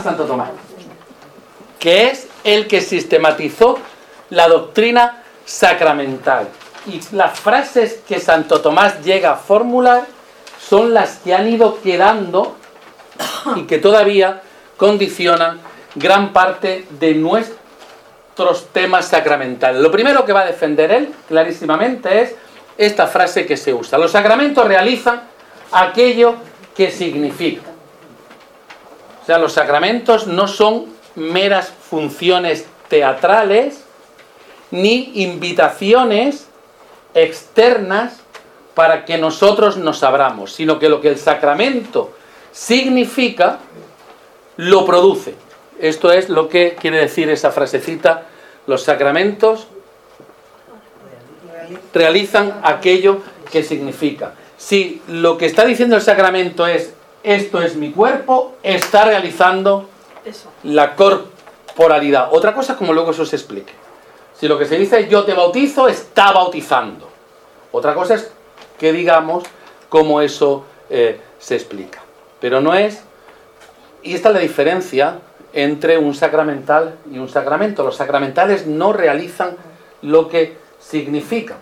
Santo Tomás, que es el que sistematizó la doctrina sacramental. Y las frases que Santo Tomás llega a formular son las que han ido quedando y que todavía condicionan gran parte de nuestros temas sacramentales. Lo primero que va a defender él, clarísimamente, es esta frase que se usa: los sacramentos realizan aquello que significa. O sea, los sacramentos no son meras funciones teatrales ni invitaciones externas para que nosotros nos abramos, sino que lo que el sacramento significa lo produce. Esto es lo que quiere decir esa frasecita: los sacramentos realizan aquello que significa. Si lo que está diciendo el sacramento es esto es mi cuerpo, está realizando la corporalidad. Otra cosa es como luego eso se explique. Si lo que se dice es yo te bautizo, está bautizando. Otra cosa es que digamos cómo eso se explica. Pero no es... Y esta es la diferencia entre un sacramental y un sacramento. Los sacramentales no realizan lo que significa.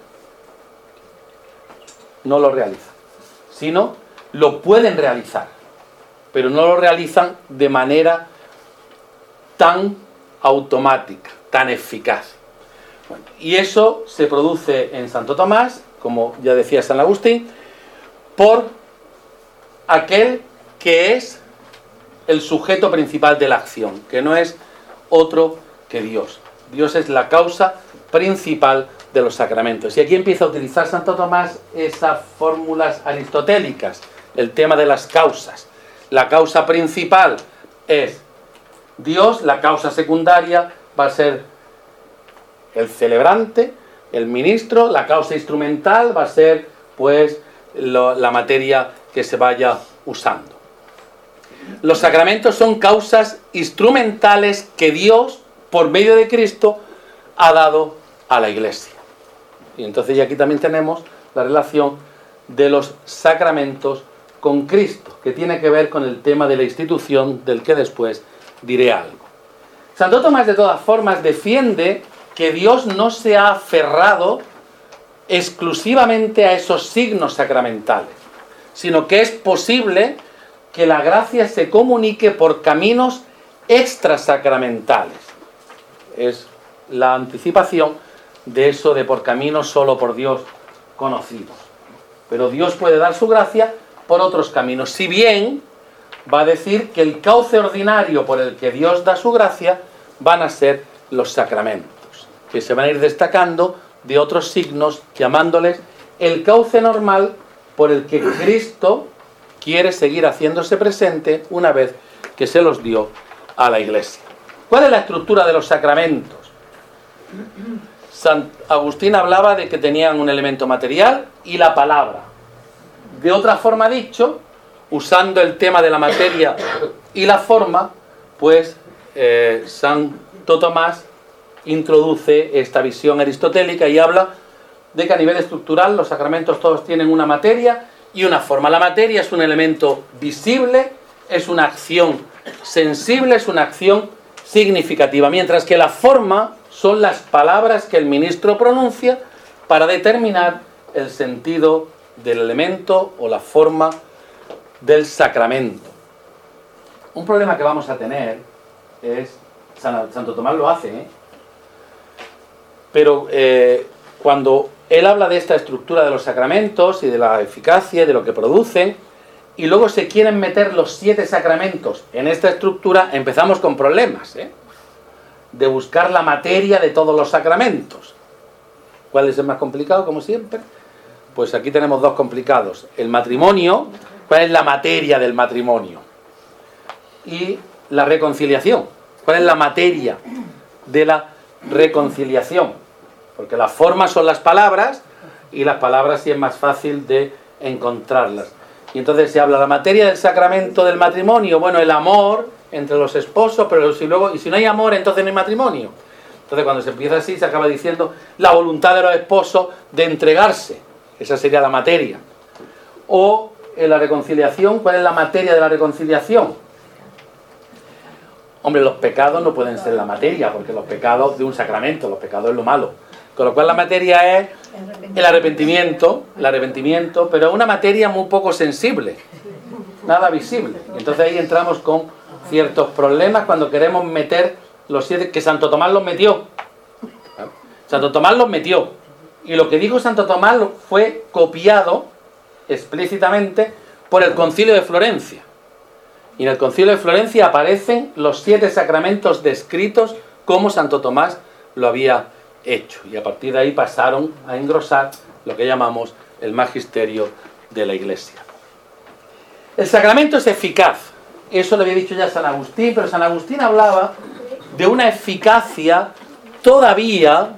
No lo realizan. Sino lo pueden realizar. Pero no lo realizan de manera tan automática, tan eficaz. Bueno, y eso se produce en Santo Tomás, como ya decía San Agustín, por aquel que es el sujeto principal de la acción, que no es otro que Dios. Dios es la causa principal de los sacramentos. Y aquí empieza a utilizar Santo Tomás esas fórmulas aristotélicas, el tema de las causas. La causa principal es Dios, la causa secundaria va a ser el celebrante, el ministro, la causa instrumental va a ser pues la materia que se vaya usando. Los sacramentos son causas instrumentales que Dios, por medio de Cristo, ha dado a la Iglesia. Y entonces ya aquí también tenemos la relación de los sacramentos con Cristo, que tiene que ver con el tema de la institución, del que después diré algo. Santo Tomás, de todas formas, defiende que Dios no se ha aferrado exclusivamente a esos signos sacramentales, sino que es posible que la gracia se comunique por caminos extrasacramentales. Es la anticipación de eso de por caminos solo por Dios conocidos. Pero Dios puede dar su gracia por otros caminos, si bien va a decir que el cauce ordinario por el que Dios da su gracia van a ser los sacramentos, que se van a ir destacando de otros signos, llamándoles el cauce normal por el que Cristo quiere seguir haciéndose presente una vez que se los dio a la Iglesia. ¿Cuál es la estructura de los sacramentos? San Agustín hablaba de que tenían un elemento material y la palabra. De otra forma dicho, usando el tema de la materia y la forma, pues Santo Tomás introduce esta visión aristotélica y habla de que a nivel estructural los sacramentos todos tienen una materia y una forma. La materia es un elemento visible, es una acción sensible, es una acción significativa, mientras que la forma son las palabras que el ministro pronuncia para determinar el sentido del elemento o la forma del sacramento. Un problema que vamos a tener es, Santo Tomás lo hace, pero cuando él habla de esta estructura de los sacramentos y de la eficacia y de lo que producen, y luego se quieren meter los 7 sacramentos en esta estructura, empezamos con problemas, de buscar la materia de todos los sacramentos. ¿Cuál es el más complicado, como siempre? Pues aquí tenemos 2 complicados. El matrimonio, ¿cuál es la materia del matrimonio? Y la reconciliación, ¿cuál es la materia de la reconciliación? Porque las formas son las palabras y las palabras sí es más fácil de encontrarlas. Y entonces se habla de la materia del sacramento del matrimonio, bueno, el amor entre los esposos, pero si no hay amor, entonces no hay matrimonio. Entonces cuando se empieza así se acaba diciendo la voluntad de los esposos de entregarse, esa sería la materia. O en la reconciliación, ¿cuál es la materia de la reconciliación? Hombre, los pecados no pueden ser la materia, porque los pecados de un sacramento, los pecados es lo malo. Con lo cual la materia es el arrepentimiento, pero es una materia muy poco sensible, nada visible. Entonces ahí entramos con ciertos problemas cuando queremos meter los 7, que Santo Tomás los metió. Santo Tomás los metió. Y lo que dijo Santo Tomás fue copiado explícitamente por el Concilio de Florencia. Y en el Concilio de Florencia aparecen los 7 sacramentos descritos como Santo Tomás lo había hecho. Y a partir de ahí pasaron a engrosar lo que llamamos el magisterio de la Iglesia. El sacramento es eficaz. Eso lo había dicho ya San Agustín, pero San Agustín hablaba de una eficacia todavía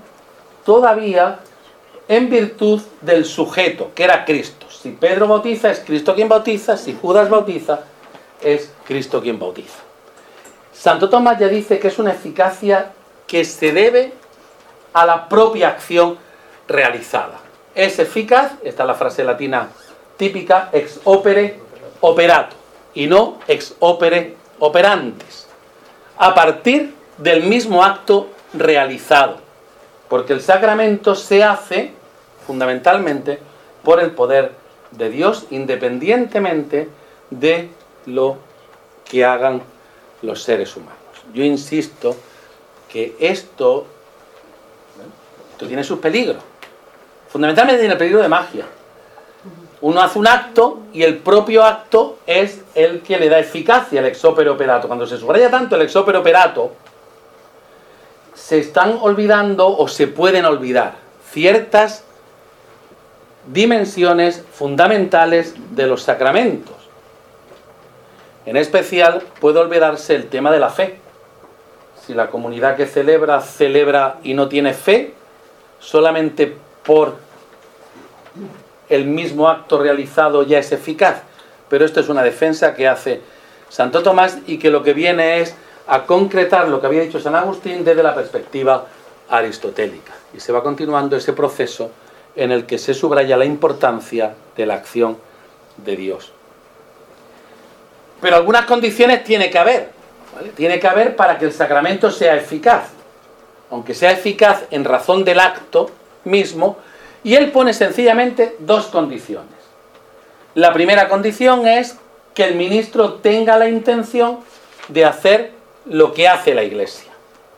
en virtud del sujeto, que era Cristo. Si Pedro bautiza, es Cristo quien bautiza. Si Judas bautiza, es Cristo quien bautiza. Santo Tomás ya dice que es una eficacia que se debe a la propia acción realizada. Es eficaz, esta es la frase latina típica, ex opere operato, y no ex opere operantes, a partir del mismo acto realizado, porque el sacramento se hace fundamentalmente por el poder de Dios, independientemente de lo que hagan los seres humanos. Yo insisto que esto tiene sus peligros. Fundamentalmente tiene el peligro de magia. Uno hace un acto y el propio acto es el que le da eficacia, el ex opere operato. Cuando se subraya tanto el ex opere operato, se están olvidando o se pueden olvidar ciertas dimensiones fundamentales de los sacramentos. En especial puede olvidarse el tema de la fe. Si la comunidad que celebra y no tiene fe, solamente por el mismo acto realizado ya es eficaz. Pero esto es una defensa que hace Santo Tomás y que lo que viene es a concretar lo que había dicho San Agustín desde la perspectiva aristotélica. Y se va continuando ese proceso en el que se subraya la importancia de la acción de Dios. Pero algunas condiciones tiene que haber, ¿vale? Tiene que haber para que el sacramento sea eficaz, aunque sea eficaz en razón del acto mismo, y él pone sencillamente 2 condiciones. La primera condición es que el ministro tenga la intención de hacer lo que hace la Iglesia.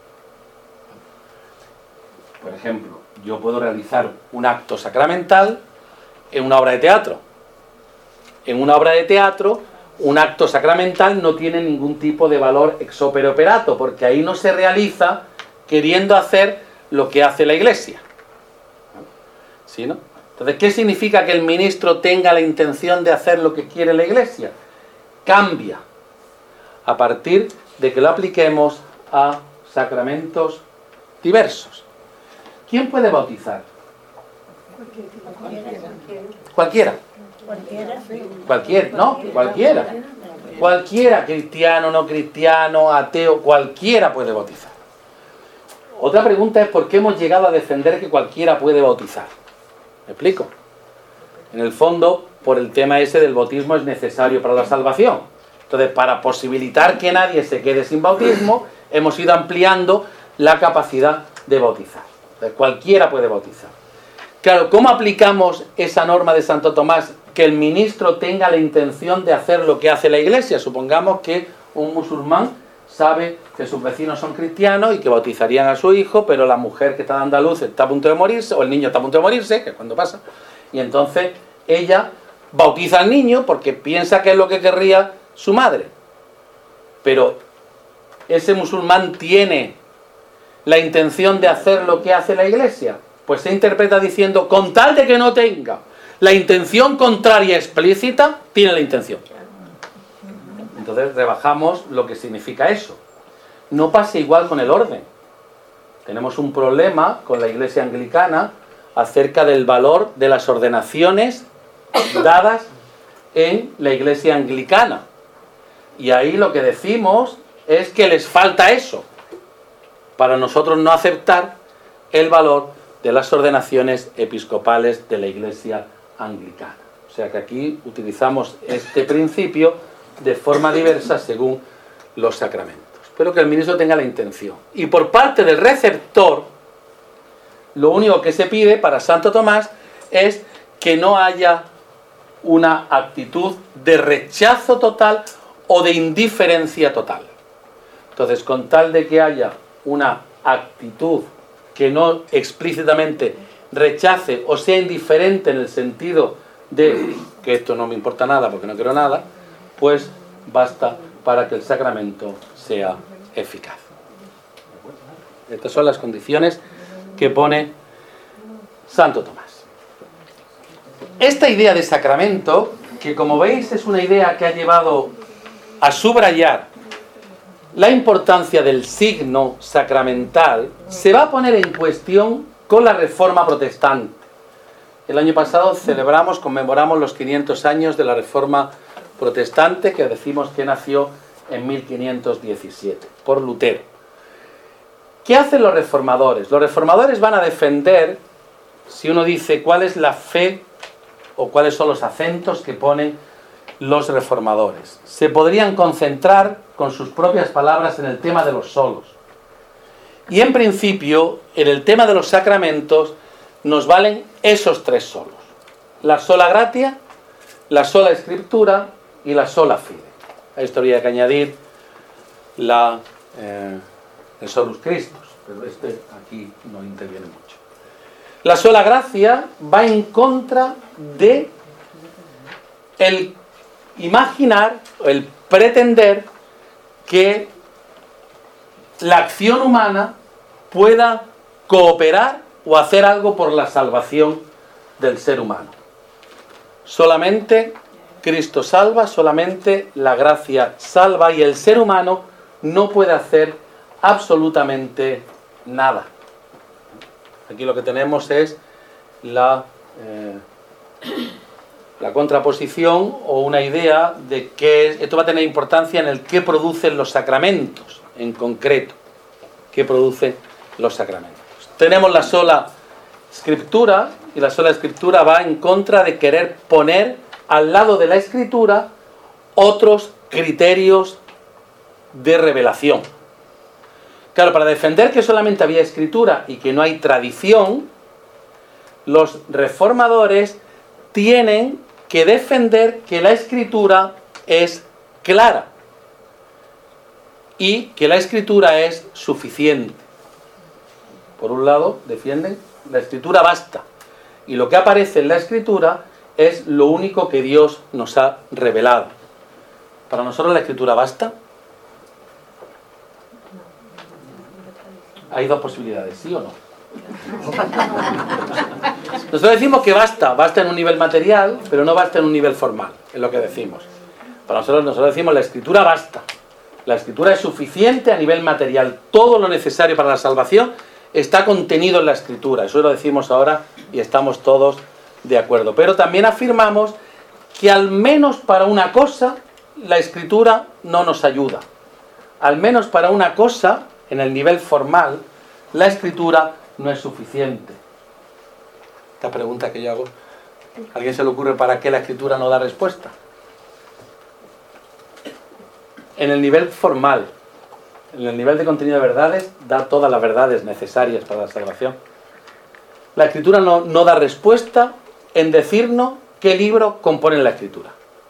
Por ejemplo, yo puedo realizar un acto sacramental en una obra de teatro. En una obra de teatro, un acto sacramental no tiene ningún tipo de valor ex opere operato, porque ahí no se realiza queriendo hacer lo que hace la Iglesia. ¿Sí, no? Entonces, ¿qué significa que el ministro tenga la intención de hacer lo que quiere la Iglesia? Cambia a partir de que lo apliquemos a sacramentos diversos. ¿Quién puede bautizar? Cualquiera. Cualquiera, cristiano, no cristiano, ateo, cualquiera puede bautizar. Otra pregunta es ¿por qué hemos llegado a defender que cualquiera puede bautizar? ¿Me explico? En el fondo, por el tema ese del bautismo es necesario para la salvación. Entonces, para posibilitar que nadie se quede sin bautismo, hemos ido ampliando la capacidad de bautizar. Entonces, cualquiera puede bautizar. Claro, ¿cómo aplicamos esa norma de Santo Tomás? Que el ministro tenga la intención de hacer lo que hace la Iglesia. Supongamos que un musulmán sabe que sus vecinos son cristianos y que bautizarían a su hijo, pero la mujer que está dando a luz está a punto de morirse, o el niño está a punto de morirse, que es cuando pasa, y entonces ella bautiza al niño porque piensa que es lo que querría su madre. Pero ese musulmán tiene la intención de hacer lo que hace la Iglesia. Pues se interpreta diciendo, con tal de que no tenga la intención contraria explícita, tiene la intención. Entonces rebajamos lo que significa eso. No pasa igual con el orden. Tenemos un problema con la Iglesia anglicana acerca del valor de las ordenaciones dadas en la Iglesia anglicana. Y ahí lo que decimos es que les falta eso, para nosotros no aceptar el valor de las ordenaciones episcopales de la Iglesia anglicana. O sea que aquí utilizamos este principio de forma diversa según los sacramentos. pero que el ministro tenga la intención. Y por parte del receptor, lo único que se pide para Santo Tomás es que no haya una actitud de rechazo total o de indiferencia total. Entonces, con tal de que haya una actitud que no explícitamente rechace o sea indiferente en el sentido de que esto no me importa nada porque no quiero nada, pues basta para que el sacramento sea eficaz. Estas son las condiciones que pone Santo Tomás. Esta idea de sacramento, que como veis es una idea que ha llevado a subrayar la importancia del signo sacramental, se va a poner en cuestión con la Reforma Protestante. El año pasado conmemoramos los 500 años de la Reforma Protestante, que decimos que nació en 1517, por Lutero. ¿Qué hacen los reformadores? Los reformadores van a defender, si uno dice cuál es la fe o cuáles son los acentos que ponen los reformadores, se podrían concentrar con sus propias palabras en el tema de los solos. Y en principio, en el tema de los sacramentos, nos valen esos tres solos: la sola gratia, la sola escritura y la sola fide. A esto habría que añadir el solus Christus, pero aquí no interviene mucho. La sola gracia va en contra de el imaginar, el pretender que la acción humana pueda cooperar o hacer algo por la salvación del ser humano. Solamente Cristo salva, solamente la gracia salva, y el ser humano no puede hacer absolutamente nada. Aquí lo que tenemos es la contraposición o una idea de que esto va a tener importancia en el qué producen los sacramentos, en concreto, qué producen los sacramentos. Tenemos la sola escritura, y la sola escritura va en contra de querer poner al lado de la escritura otros criterios de revelación. Claro, para defender que solamente había escritura y que no hay tradición, los reformadores tienen que defender que la escritura es clara y que la escritura es suficiente. Por un lado, defienden la escritura basta, y lo que aparece en la escritura es lo único que Dios nos ha revelado. ¿Para nosotros la escritura basta? Hay dos posibilidades, ¿sí o no? Nosotros decimos que basta en un nivel material, pero no basta en un nivel formal, es lo que decimos. Para nosotros decimos la escritura basta. La escritura es suficiente a nivel material. Todo lo necesario para la salvación está contenido en la escritura. Eso lo decimos ahora y estamos todos de acuerdo. Pero también afirmamos que al menos para una cosa la escritura no nos ayuda. Al menos para una cosa, en el nivel formal, la escritura no es suficiente. Esta pregunta que yo hago, ¿a alguien se le ocurre para qué la escritura no da respuesta? En el nivel formal, en el nivel de contenido de verdades, da todas las verdades necesarias para la salvación. La escritura no da respuesta en decirnos qué libro compone la escritura.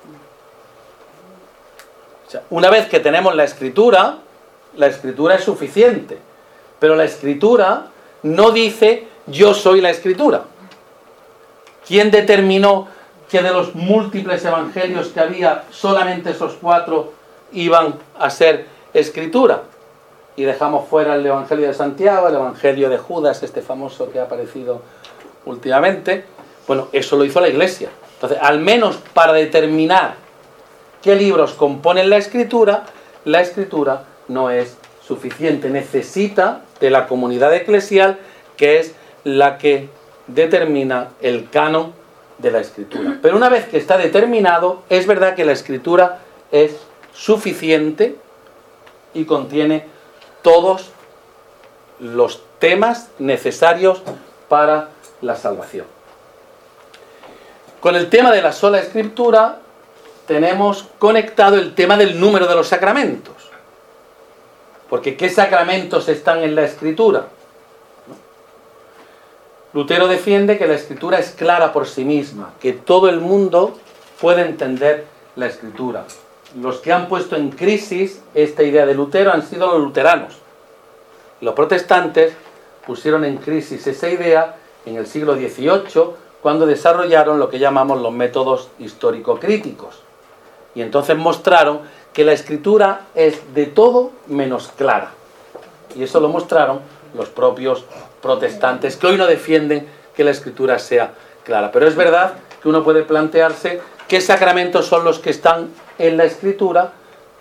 O sea, una vez que tenemos la escritura es suficiente. Pero la escritura no dice yo soy la escritura. ¿Quién determinó que de los múltiples evangelios que había, solamente esos 4 iban a ser escritura? Y dejamos fuera el evangelio de Santiago, el evangelio de Judas, este famoso que ha aparecido últimamente. Bueno, eso lo hizo la Iglesia. Entonces, al menos para determinar qué libros componen la escritura no es suficiente. Necesita de la comunidad eclesial, que es la que determina el canon de la escritura. Pero una vez que está determinado, es verdad que la escritura es suficiente y contiene todos los temas necesarios para la salvación. Con el tema de la sola escritura tenemos conectado el tema del número de los sacramentos. Porque ¿qué sacramentos están en la Escritura? Lutero defiende que la Escritura es clara por sí misma, que todo el mundo puede entender la Escritura. Los que han puesto en crisis esta idea de Lutero han sido los luteranos. Los protestantes pusieron en crisis esa idea en el siglo XVIII, cuando desarrollaron lo que llamamos los métodos histórico-críticos. Y entonces mostraron que la Escritura es de todo menos clara. Y eso lo mostraron los propios protestantes, que hoy no defienden que la Escritura sea clara. Pero es verdad que uno puede plantearse qué sacramentos son los que están en la Escritura,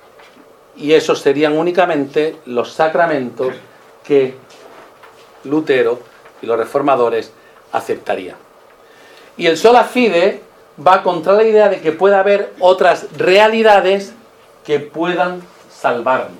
y esos serían únicamente los sacramentos que Lutero y los reformadores aceptarían. Y el sola fide va contra la idea de que pueda haber otras realidades que puedan salvarnos.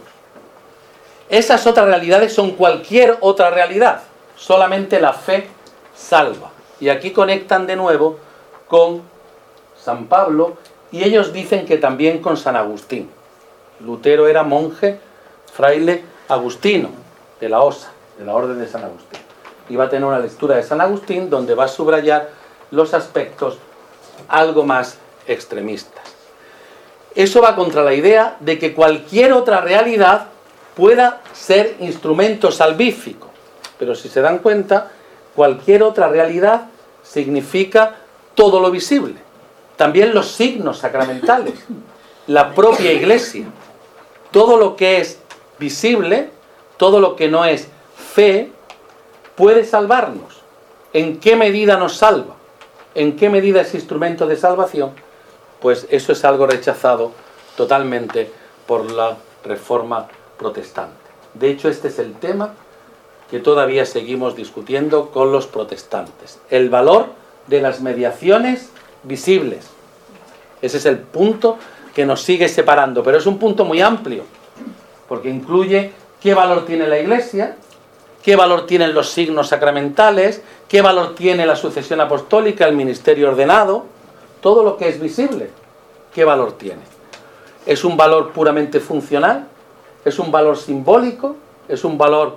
Esas otras realidades son cualquier otra realidad. Solamente la fe salva. Y aquí conectan de nuevo con San Pablo, y ellos dicen que también con San Agustín. Lutero era monje, fraile agustino, de la OSA, de la Orden de San Agustín. Y va a tener una lectura de San Agustín donde va a subrayar los aspectos algo más extremistas. Eso va contra la idea de que cualquier otra realidad pueda ser instrumento salvífico. Pero si se dan cuenta, cualquier otra realidad significa todo lo visible. También los signos sacramentales, la propia Iglesia. Todo lo que es visible, todo lo que no es fe, puede salvarnos. ¿En qué medida nos salva? ¿En qué medida es instrumento de salvación? Pues eso es algo rechazado totalmente por la Reforma protestante. De hecho, este es el tema que todavía seguimos discutiendo con los protestantes. El valor de las mediaciones visibles. Ese es el punto que nos sigue separando, pero es un punto muy amplio, porque incluye qué valor tiene la Iglesia, qué valor tienen los signos sacramentales, qué valor tiene la sucesión apostólica, el ministerio ordenado, todo lo que es visible, qué valor tiene. ¿Es un valor puramente funcional? ¿Es un valor simbólico? ¿Es un valor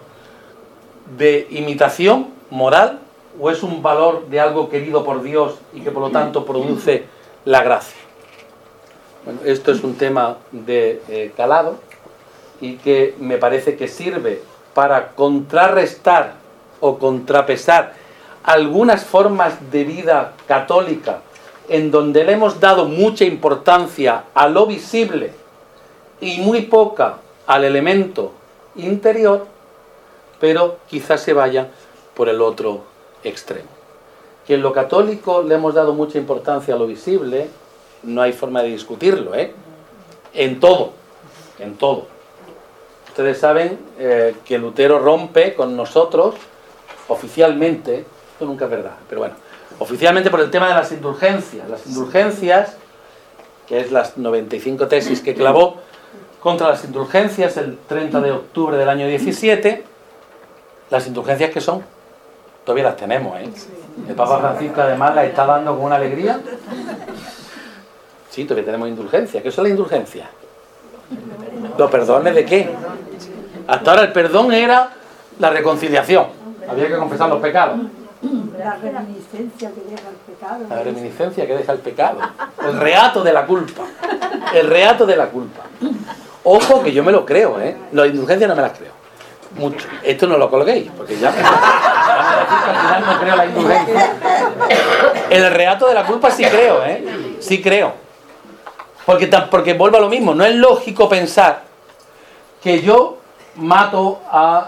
de imitación moral? ¿O es un valor de algo querido por Dios y que por lo tanto produce la gracia? Bueno, esto es un tema de calado y que me parece que sirve para contrarrestar o contrapesar algunas formas de vida católica en donde le hemos dado mucha importancia a lo visible y muy poca al elemento interior, pero quizás se vayan por el otro extremo. Que en lo católico le hemos dado mucha importancia a lo visible, no hay forma de discutirlo, en todo. Ustedes saben que Lutero rompe con nosotros oficialmente, esto nunca es verdad, pero bueno, oficialmente por el tema de las indulgencias. Las indulgencias, que es las 95 tesis que clavó contra las indulgencias el 30 de octubre del año 17, las indulgencias que son, todavía las tenemos, El Papa Francisco además las está dando con una alegría. Sí, todavía tenemos indulgencias. ¿Qué son las indulgencias? ¿Los perdones de qué? Hasta ahora el perdón era la reconciliación. Había que confesar los pecados. La reminiscencia que deja el pecado. La reminiscencia que deja el pecado. El reato de la culpa. El reato de la culpa. Ojo que yo me lo creo, Las indulgencias no me las creo. Mucho. Esto no lo colguéis, porque ya al final no creo la indulgencia. El reato de la culpa sí creo, Sí creo. Porque vuelvo a lo mismo. No es lógico pensar que yo mato a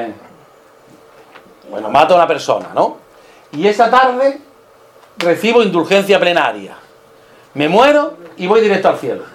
una persona, ¿no? Y esa tarde recibo indulgencia plenaria. Me muero y voy directo al cielo.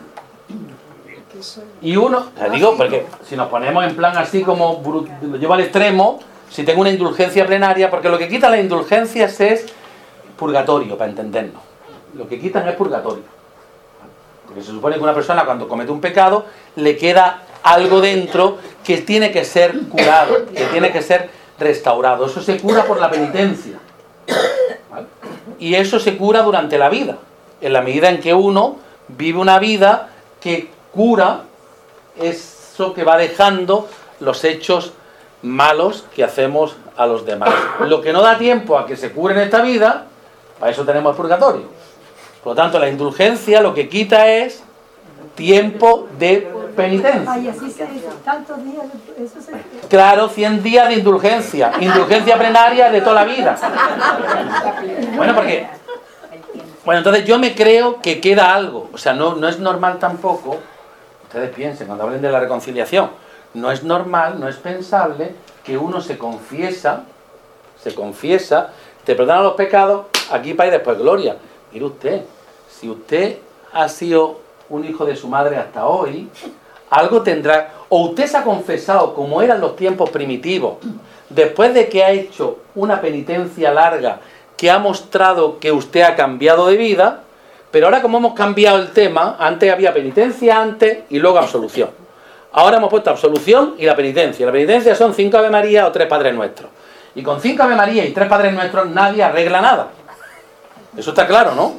Y uno, digo, porque si nos ponemos en plan así como lo llevo al extremo, si tengo una indulgencia plenaria, porque lo que quitan las indulgencias es purgatorio, para entendernos. Lo que quitan es purgatorio. Porque se supone que una persona cuando comete un pecado le queda algo dentro que tiene que ser curado, que tiene que ser restaurado. Eso se cura por la penitencia, ¿vale? Y eso se cura durante la vida, en la medida en que uno vive una vida que cura eso que va dejando los hechos malos que hacemos a los demás. Lo que no da tiempo a que se cure en esta vida, para eso tenemos el purgatorio. Por lo tanto, la indulgencia lo que quita es tiempo de penitencia. Ay, así se dice, tantos días, eso se... Claro, 100 días de indulgencia. Indulgencia plenaria de toda la vida. Bueno, porque... Bueno, entonces yo me creo que queda algo. O sea, no es normal tampoco. Ustedes piensen, cuando hablen de la reconciliación, no es normal, no es pensable que uno se confiesa, te perdonan los pecados, aquí paz y después gloria. Mire usted, si usted ha sido un hijo de su madre hasta hoy, algo tendrá, o usted se ha confesado como eran los tiempos primitivos, después de que ha hecho una penitencia larga que ha mostrado que usted ha cambiado de vida, pero ahora como hemos cambiado el tema, antes había penitencia antes y luego absolución. Ahora hemos puesto absolución y la penitencia. La penitencia son 5 Ave María o 3 Padres Nuestros. Y con 5 Ave María y 3 Padres Nuestros nadie arregla nada. Eso está claro, ¿no?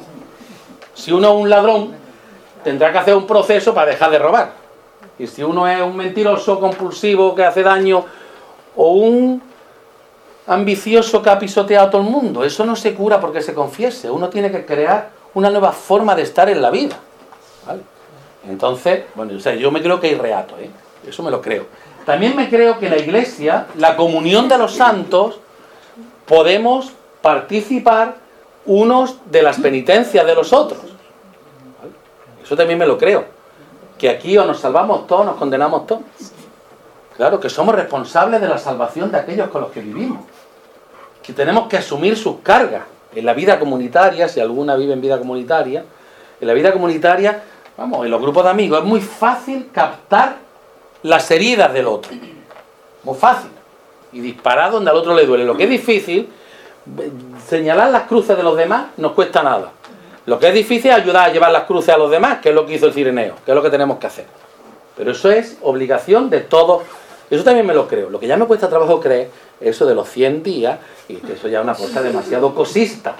Si uno es un ladrón, tendrá que hacer un proceso para dejar de robar. Y si uno es un mentiroso compulsivo que hace daño, o un ambicioso que ha pisoteado a todo el mundo, eso no se cura porque se confiese. Uno tiene que crear una nueva forma de estar en la vida, ¿vale? Entonces, bueno, o sea, yo me creo que hay reato, eso me lo creo. También me creo que la Iglesia, la comunión de los santos, podemos participar unos de las penitencias de los otros, ¿vale? Eso también me lo creo. Que aquí o nos salvamos todos, nos condenamos todos. Claro, que somos responsables de la salvación de aquellos con los que vivimos. Que tenemos que asumir sus cargas. En la vida comunitaria, si alguna vive en vida comunitaria, en la vida comunitaria, vamos, en los grupos de amigos, es muy fácil captar las heridas del otro. Muy fácil. Y disparar donde al otro le duele. Lo que es difícil, señalar las cruces de los demás, nos cuesta nada. Lo que es difícil es ayudar a llevar las cruces a los demás, que es lo que hizo el Cireneo, que es lo que tenemos que hacer. Pero eso es obligación de todos. Eso también me lo creo. Lo que ya me cuesta trabajo creer es eso de los 100 días, y que eso ya es una cosa demasiado cosista.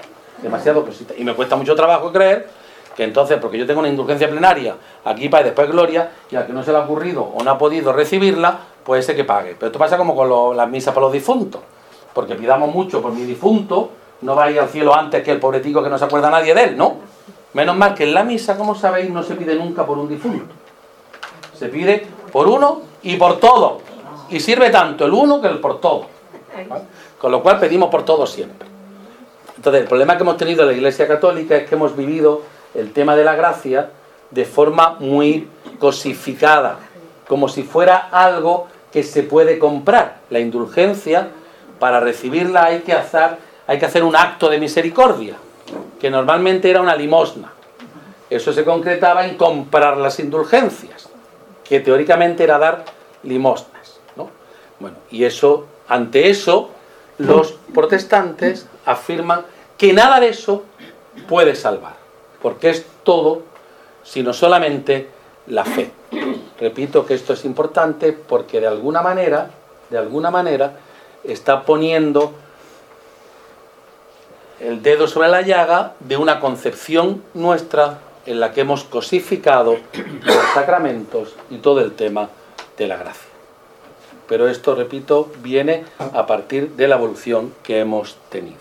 Y me cuesta mucho trabajo creer que entonces, porque yo tengo una indulgencia plenaria, aquí para y después gloria, y al que no se le ha ocurrido o no ha podido recibirla, pues ese que pague. Pero esto pasa como con las misas para los difuntos. Porque pidamos mucho por mi difunto, no va a ir al cielo antes que el pobretico que no se acuerda nadie de él, ¿no? Menos mal que en la misa, como sabéis, no se pide nunca por un difunto. Se pide por uno y por todo. Y sirve tanto el uno que el por todo, ¿vale? Con lo cual pedimos por todo siempre. Entonces, el problema que hemos tenido en la Iglesia Católica es que hemos vivido el tema de la gracia de forma muy cosificada, como si fuera algo que se puede comprar. La indulgencia, para recibirla hay que hacer un acto de misericordia, que normalmente era una limosna. Eso se concretaba en comprar las indulgencias, que teóricamente era dar limosnas, ¿no? Bueno, y eso, ante eso, los protestantes afirman que nada de eso puede salvar, porque es todo, sino solamente la fe. Repito que esto es importante porque de alguna manera, está poniendo el dedo sobre la llaga de una concepción nuestra en la que hemos cosificado los sacramentos y todo el tema de la gracia. Pero esto, repito, viene a partir de la evolución que hemos tenido.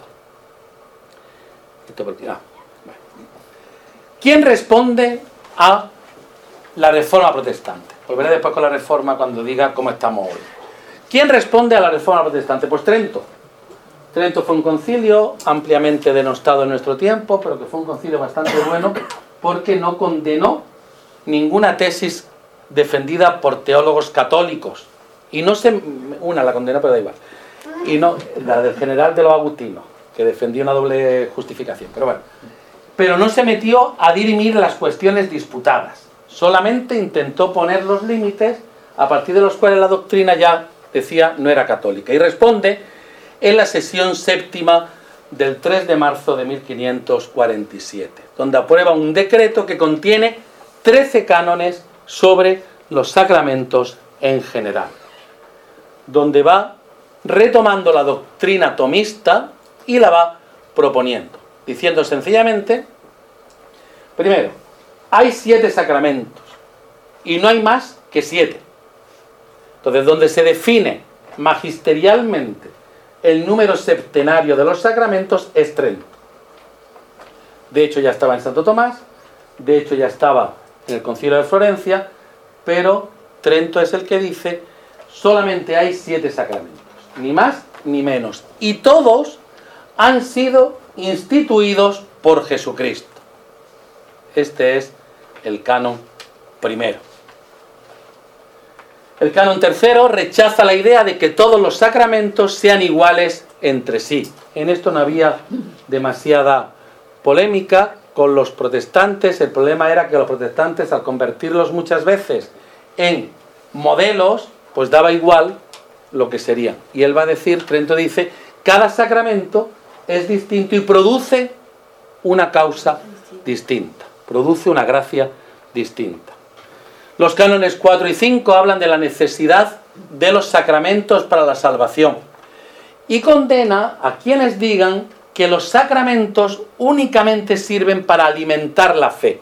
¿Quién responde a la reforma protestante? Volveré después con la reforma cuando diga cómo estamos hoy. ¿Quién responde a la reforma protestante? Pues Trento. Trento fue un concilio ampliamente denostado en nuestro tiempo, pero que fue un concilio bastante bueno porque no condenó ninguna tesis defendida por teólogos católicos. Y no se... Una la condenó, pero da igual. Y no, la del general de los agustinos, que defendía una doble justificación. Pero bueno. Pero no se metió a dirimir las cuestiones disputadas. Solamente intentó poner los límites a partir de los cuales la doctrina ya decía no era católica. Y responde en la sesión séptima del 3 de marzo de 1547, donde aprueba un decreto que contiene 13 cánones sobre los sacramentos en general, donde va retomando la doctrina tomista y la va proponiendo, diciendo sencillamente, primero, hay 7 sacramentos y no hay más que 7. Entonces, donde se define magisterialmente el número septenario de los sacramentos es Trento. De hecho, ya estaba en Santo Tomás, de hecho, ya estaba en el Concilio de Florencia, pero Trento es el que dice: solamente hay 7 sacramentos, ni más ni menos, y todos han sido instituidos por Jesucristo. Este es el canon primero. El canon tercero rechaza la idea de que todos los sacramentos sean iguales entre sí. En esto no había demasiada polémica con los protestantes. El problema era que los protestantes, al convertirlos muchas veces en modelos, pues daba igual lo que serían. Y él va a decir, Trento dice, cada sacramento es distinto y produce una causa distinta, produce una gracia distinta. Los cánones 4 y 5 hablan de la necesidad de los sacramentos para la salvación y condena a quienes digan que los sacramentos únicamente sirven para alimentar la fe,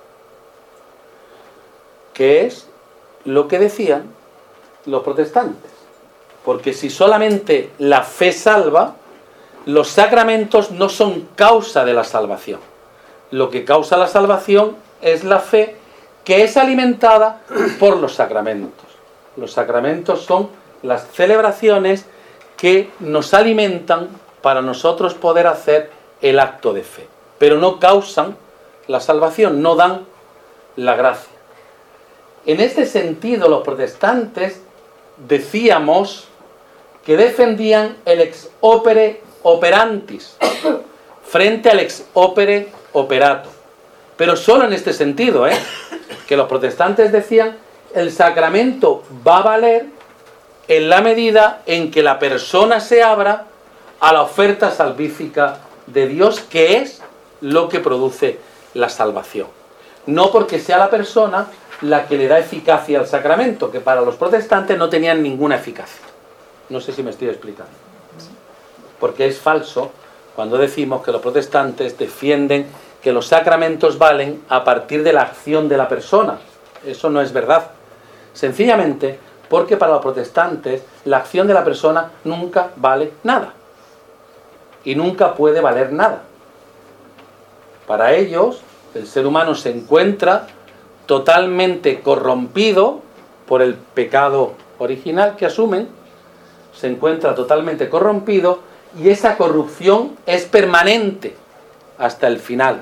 que es lo que decían los protestantes. Porque si solamente la fe salva, los sacramentos no son causa de la salvación. Lo que causa la salvación es la fe, que es alimentada por los sacramentos. Los sacramentos son las celebraciones que nos alimentan para nosotros poder hacer el acto de fe. Pero no causan la salvación, no dan la gracia. En este sentido, los protestantes decíamos que defendían el ex opere operantis frente al ex opere operato. Pero solo en este sentido, que los protestantes decían el sacramento va a valer en la medida en que la persona se abra a la oferta salvífica de Dios, que es lo que produce la salvación. No porque sea la persona la que le da eficacia al sacramento, que para los protestantes no tenían ninguna eficacia. No sé si me estoy explicando. Porque es falso cuando decimos que los protestantes defienden que los sacramentos valen a partir de la acción de la persona. Eso no es verdad. Sencillamente porque para los protestantes la acción de la persona nunca vale nada. Y nunca puede valer nada. Para ellos, el ser humano se encuentra totalmente corrompido por el pecado original que asumen, se encuentra totalmente corrompido y esa corrupción es permanente hasta el final.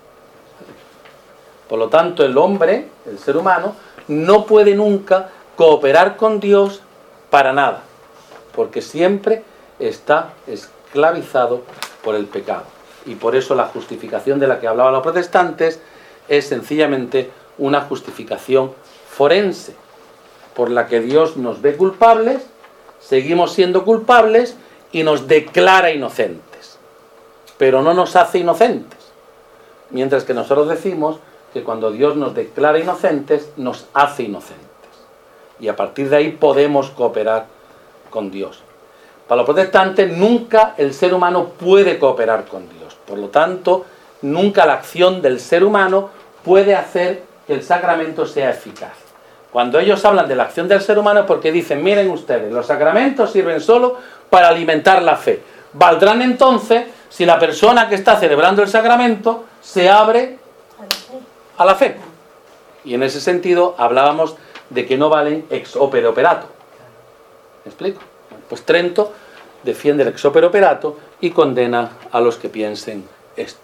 Por lo tanto, el hombre, el ser humano, no puede nunca cooperar con Dios para nada, porque siempre está esclavizado por el pecado. Y por eso la justificación de la que hablaban los protestantes es sencillamente una justificación forense, por la que Dios nos ve culpables, seguimos siendo culpables y nos declara inocentes, pero no nos hace inocentes. Mientras que nosotros decimos que cuando Dios nos declara inocentes, nos hace inocentes. Y a partir de ahí podemos cooperar con Dios. Para los protestantes nunca el ser humano puede cooperar con Dios. Por lo tanto, nunca la acción del ser humano puede hacer que el sacramento sea eficaz. Cuando ellos hablan de la acción del ser humano es porque dicen, miren ustedes, los sacramentos sirven solo para alimentar la fe. Valdrán entonces si la persona que está celebrando el sacramento se abre a la fe. Y en ese sentido hablábamos de que no valen ex opere operato. ¿Me explico? Pues Trento defiende el ex opere operato y condena a los que piensen esto.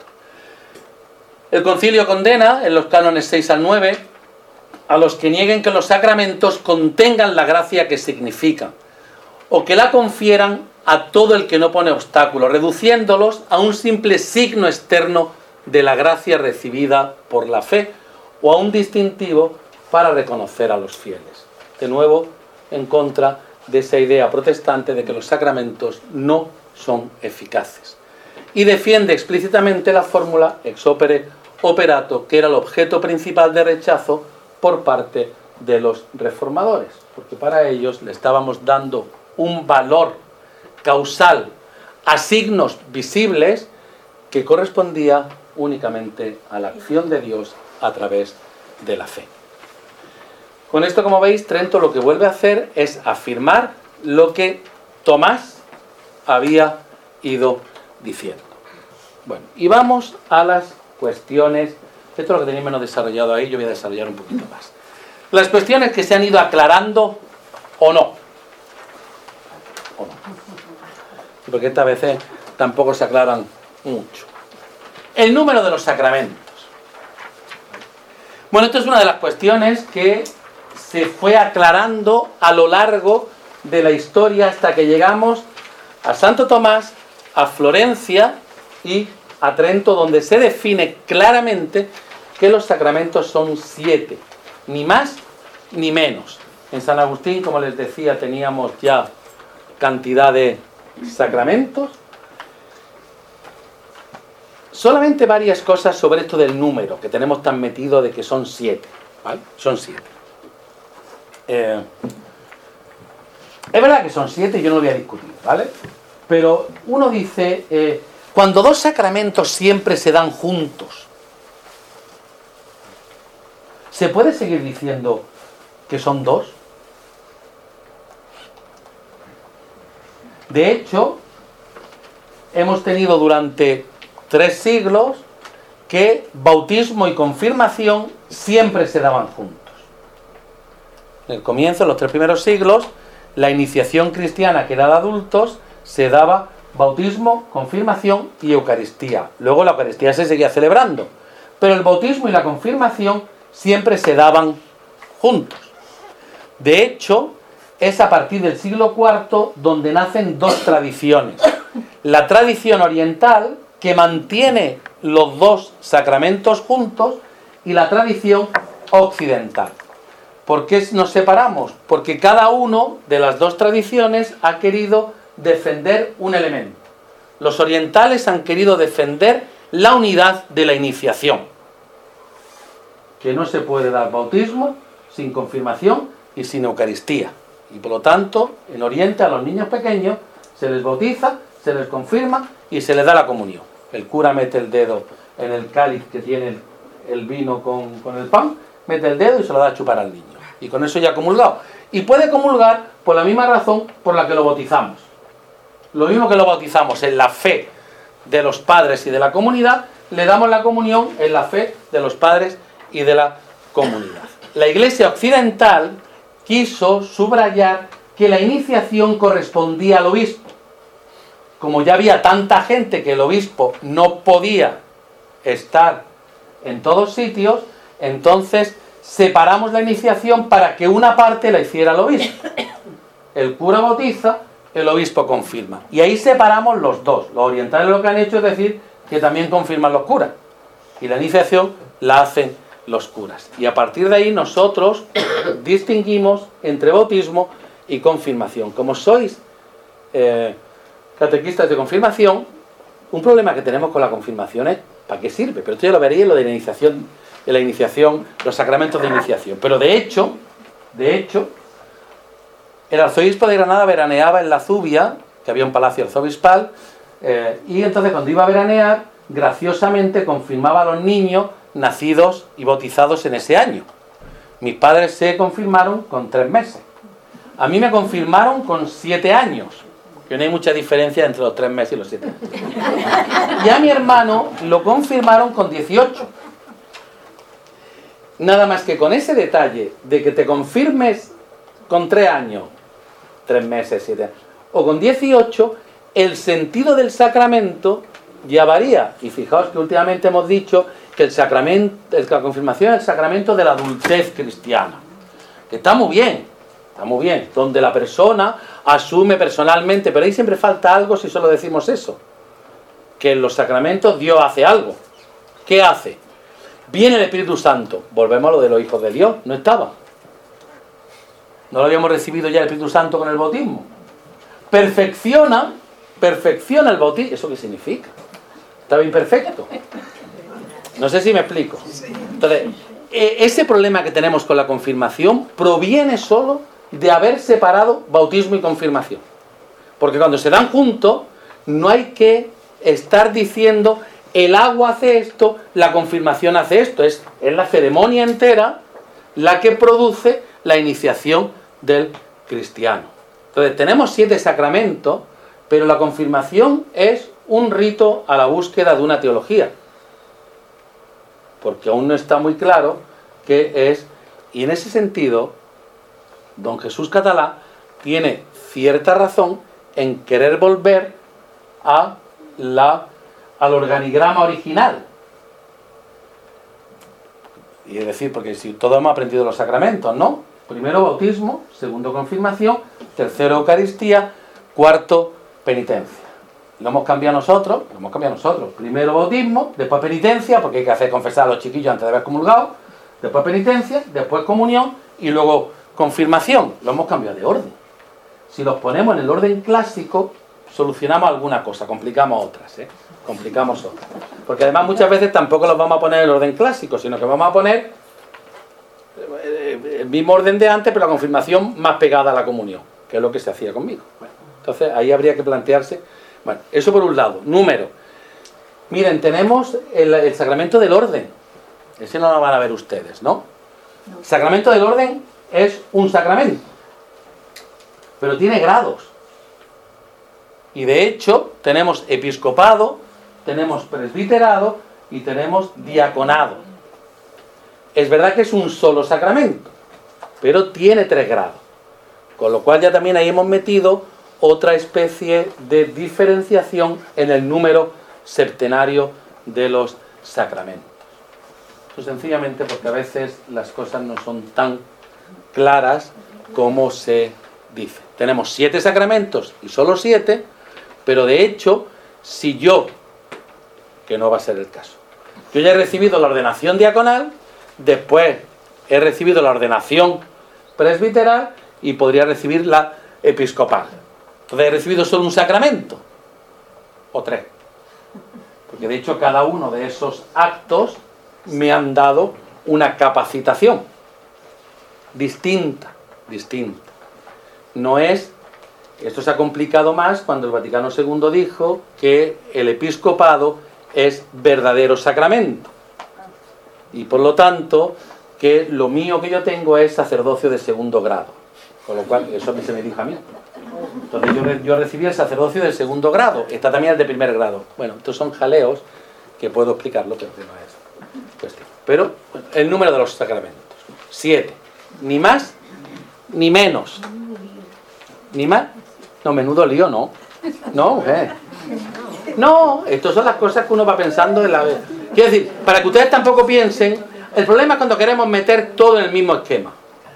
El concilio condena, en los cánones 6 al 9, a los que nieguen que los sacramentos contengan la gracia que significan, o que la confieran a todo el que no pone obstáculos, reduciéndolos a un simple signo externo de la gracia recibida por la fe, o a un distintivo para reconocer a los fieles. De nuevo, en contra de esa idea protestante de que los sacramentos no son eficaces. Y defiende explícitamente la fórmula ex opere operato, que era el objeto principal de rechazo por parte de los reformadores, porque para ellos le estábamos dando un valor causal a signos visibles que correspondía únicamente a la acción de Dios a través de la fe. Con esto, como veis, Trento lo que vuelve a hacer es afirmar lo que Tomás había ido diciendo. Bueno, y vamos a las cuestiones. Esto es lo que tenéis menos desarrollado ahí, yo voy a desarrollar un poquito más. Las cuestiones que se han ido aclarando o no. O no. Porque estas veces tampoco se aclaran mucho. El número de los sacramentos. Bueno, esto es una de las cuestiones que se fue aclarando a lo largo de la historia hasta que llegamos a Santo Tomás, a Florencia y a Trento, donde se define claramente que los sacramentos son 7, ni más ni menos. En San Agustín, como les decía, teníamos ya cantidad de sacramentos. Solamente varias cosas sobre esto del número, que tenemos tan metido de que son 7, ¿vale? Son 7. Es verdad que son 7 y yo no lo voy a discutir, ¿vale? Pero uno dice, cuando dos sacramentos siempre se dan juntos, ¿se puede seguir diciendo que son 2? De hecho, hemos tenido durante 3 siglos que bautismo y confirmación siempre se daban juntos. En el comienzo, en los 3 primeros siglos, la iniciación cristiana que era de adultos se daba bautismo, confirmación y Eucaristía. Luego la Eucaristía se seguía celebrando, pero el bautismo y la confirmación siempre se daban juntos. De hecho, es a partir del siglo IV donde nacen 2 tradiciones. La tradición oriental, que mantiene los 2 sacramentos juntos, y la tradición occidental. ¿Por qué nos separamos? Porque cada uno de las 2 tradiciones ha querido defender un elemento. Los orientales han querido defender la unidad de la iniciación, que no se puede dar bautismo sin confirmación y sin Eucaristía. Y por lo tanto, en Oriente a los niños pequeños se les bautiza, se les confirma y se les da la comunión. El cura mete el dedo en el cáliz que tiene el vino con el pan, mete el dedo y se lo da a chupar al niño. Y con eso ya ha comulgado. Y puede comulgar por la misma razón por la que lo bautizamos. Lo mismo que lo bautizamos en la fe de los padres y de la comunidad, le damos la comunión en la fe de los padres y de la comunidad. La Iglesia occidental quiso subrayar que la iniciación correspondía al obispo. Como ya había tanta gente que el obispo no podía estar en todos sitios, entonces separamos la iniciación para que una parte la hiciera el obispo. El cura bautiza, el obispo confirma. Y ahí separamos los 2. Los orientales lo que han hecho es decir que también confirman los curas. Y la iniciación la hacen los curas. Y a partir de ahí nosotros distinguimos entre bautismo y confirmación. Como sois catequistas de confirmación, un problema que tenemos con la confirmación es ¿para qué sirve? Pero esto ya lo veréis en lo de la iniciación, los sacramentos de iniciación. Pero de hecho, el arzobispo de Granada veraneaba en la Zubia, que había un palacio arzobispal, y entonces cuando iba a veranear, graciosamente confirmaba a los niños nacidos y bautizados en ese año. Mis padres se confirmaron con 3 meses. A mí me confirmaron con 7 años. Que no hay mucha diferencia entre los 3 meses y los 7 años. Y a mi hermano lo confirmaron con 18. Nada más que con ese detalle de que te confirmes con 3 años, 3 meses, 7 años, o con 18, el sentido del sacramento ya varía. Y fijaos que últimamente hemos dicho que la confirmación es el sacramento de la adultez cristiana. Que está muy bien, donde la persona asume personalmente, pero ahí siempre falta algo si solo decimos eso. Que en los sacramentos Dios hace algo. ¿Qué hace? Viene el Espíritu Santo. Volvemos a lo de los hijos de Dios. No estaba. ¿No lo habíamos recibido ya el Espíritu Santo con el bautismo? Perfecciona el bautismo. ¿Eso qué significa? Estaba imperfecto. No sé si me explico. Entonces, ese problema que tenemos con la confirmación proviene solo de haber separado bautismo y confirmación. Porque cuando se dan juntos, no hay que estar diciendo el agua hace esto, la confirmación hace esto. Es la ceremonia entera la que produce la iniciación del cristiano. Entonces tenemos 7 sacramentos, pero la confirmación es un rito a la búsqueda de una teología, porque aún no está muy claro qué es, y en ese sentido don Jesús Catalá tiene cierta razón en querer volver al organigrama original. Y es decir, porque si todos hemos aprendido los sacramentos, ¿no? Primero bautismo, segundo confirmación, tercero Eucaristía, cuarto penitencia. Lo hemos cambiado nosotros. Primero bautismo, después penitencia, porque hay que hacer confesar a los chiquillos antes de haber comulgado, después penitencia, después comunión y luego confirmación. Lo hemos cambiado de orden. Si los ponemos en el orden clásico, solucionamos alguna cosa, complicamos otras, complicamos otras. Porque además muchas veces tampoco los vamos a poner en el orden clásico, sino que vamos a poner el mismo orden de antes, pero la confirmación más pegada a la comunión, que es lo que se hacía conmigo. Bueno, entonces ahí habría que plantearse. Bueno, eso por un lado. Número. Miren, tenemos el sacramento del orden. Ese no lo van a ver ustedes, ¿no? El sacramento del orden es un sacramento, pero tiene grados. Y de hecho tenemos episcopado, tenemos presbiterado y tenemos diaconado. Es verdad que es un solo sacramento, pero tiene 3 grados. Con lo cual ya también ahí hemos metido otra especie de diferenciación en el número septenario de los sacramentos. Pues sencillamente porque a veces las cosas no son tan claras como se dice. Tenemos 7 sacramentos y solo 7, pero de hecho, si yo, que no va a ser el caso, yo ya he recibido la ordenación diaconal, después he recibido la ordenación presbiteral y podría recibir la episcopal. Entonces he recibido solo un sacramento, o 3. Porque de hecho cada uno de esos actos me han dado una capacitación distinta. No es, esto se ha complicado más cuando el Vaticano II dijo que el episcopado es verdadero sacramento. Y por lo tanto, que lo mío que yo tengo es sacerdocio de 2º grado. Con lo cual, eso se me dijo a mí. Entonces yo recibí el sacerdocio de 2º grado. Está también el de 1er grado. Bueno, estos son jaleos que puedo explicarlo, pero no es cuestión. Pero bueno, el número de los sacramentos. 7. Ni más, ni menos. Ni más. No, menudo lío, ¿no? No, no, estas son las cosas que uno va pensando en la vez. Quiero decir, para que ustedes tampoco piensen, el problema es cuando queremos meter todo en el mismo esquema.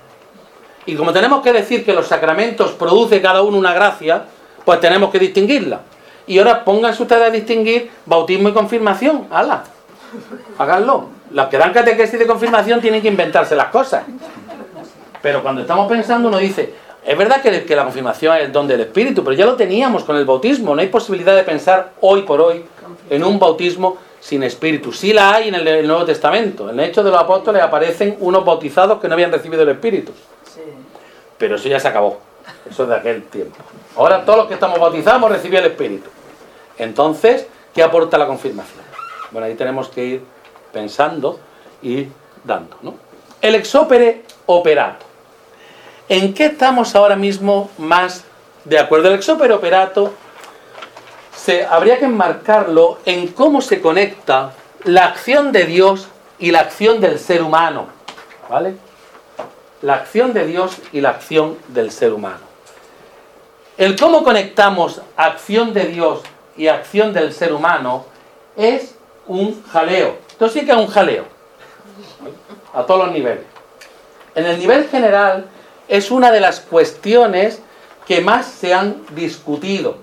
Y como tenemos que decir que los sacramentos produce cada uno una gracia, pues tenemos que distinguirla. Y ahora pónganse ustedes a distinguir bautismo y confirmación. ¡Hala! Háganlo. Los que dan catequesis de confirmación tienen que inventarse las cosas. Pero cuando estamos pensando uno dice, es verdad que la confirmación es el don del Espíritu, pero ya lo teníamos con el bautismo. No hay posibilidad de pensar hoy por hoy en un bautismo sin Espíritu. Sí la hay en el Nuevo Testamento. En el Hechos de los Apóstoles aparecen unos bautizados que no habían recibido el Espíritu. Pero eso ya se acabó. Eso es de aquel tiempo. Ahora todos los que estamos bautizados hemos recibido el Espíritu. Entonces, ¿qué aporta la confirmación? Bueno, ahí tenemos que ir pensando y dando, ¿no? El ex opere operato. ¿En qué estamos ahora mismo más de acuerdo? El ex opere operato habría que enmarcarlo en cómo se conecta la acción de Dios y la acción del ser humano, ¿vale? La acción de Dios y la acción del ser humano. El cómo conectamos acción de Dios y acción del ser humano es un jaleo. Esto sí que es un jaleo, a todos los niveles. En el nivel general es una de las cuestiones que más se han discutido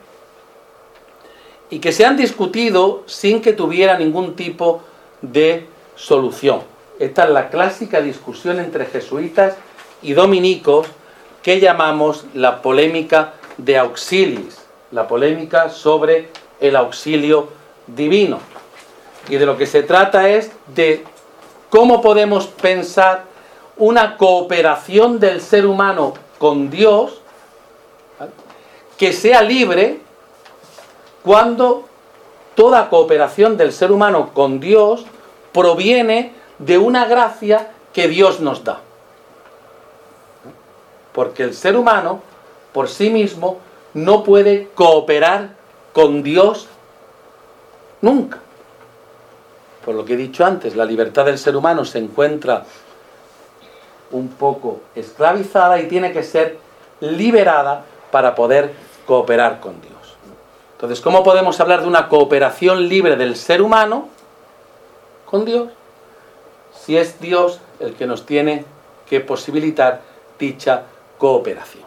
y que se han discutido sin que tuviera ningún tipo de solución. Esta es la clásica discusión entre jesuitas y dominicos que llamamos la polémica de auxiliis, la polémica sobre el auxilio divino. Y de lo que se trata es de cómo podemos pensar una cooperación del ser humano con Dios, ¿vale?, que sea libre, cuando toda cooperación del ser humano con Dios proviene de una gracia que Dios nos da. porque el ser humano por sí mismo no puede cooperar con Dios nunca. Por lo que he dicho antes, la libertad del ser humano se encuentra un poco esclavizada y tiene que ser liberada para poder cooperar con Dios. Entonces, ¿cómo podemos hablar de una cooperación libre del ser humano con Dios? Si es Dios el que nos tiene que posibilitar dicha cooperación.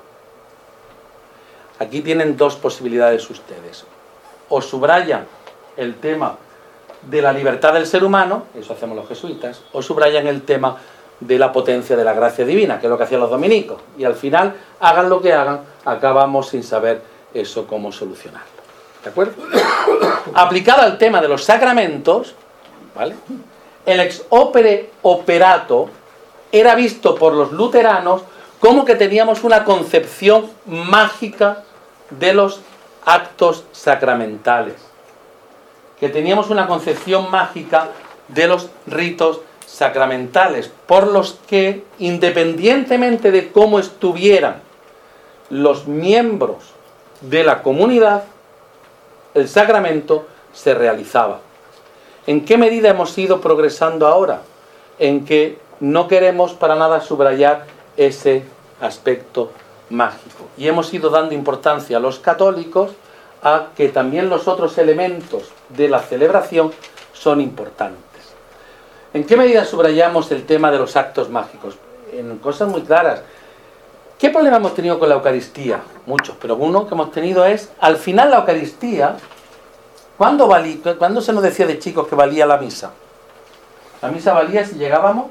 Aquí tienen dos posibilidades ustedes. O subrayan el tema de la libertad del ser humano, eso hacemos los jesuitas, o subrayan el tema de la potencia de la gracia divina, que es lo que hacían los dominicos. Y al final, hagan lo que hagan, acabamos sin saber eso cómo solucionarlo. ¿De acuerdo? Aplicado al tema de los sacramentos, ¿vale? El ex opere operato era visto por los luteranos como que teníamos una concepción mágica de los actos sacramentales, que teníamos una concepción mágica de los ritos sacramentales, por los que, independientemente de cómo estuvieran los miembros de la comunidad, el sacramento se realizaba. ¿En qué medida hemos ido progresando ahora? En que no queremos para nada subrayar ese aspecto mágico. Y hemos ido dando importancia a los católicos a que también los otros elementos de la celebración son importantes. ¿En qué medida subrayamos el tema de los actos mágicos? En cosas muy claras. ¿Qué problema hemos tenido con la Eucaristía? Muchos, pero uno que hemos tenido es, al final la Eucaristía, ¿cuándo se nos decía de chicos que valía la misa? La misa valía si llegábamos...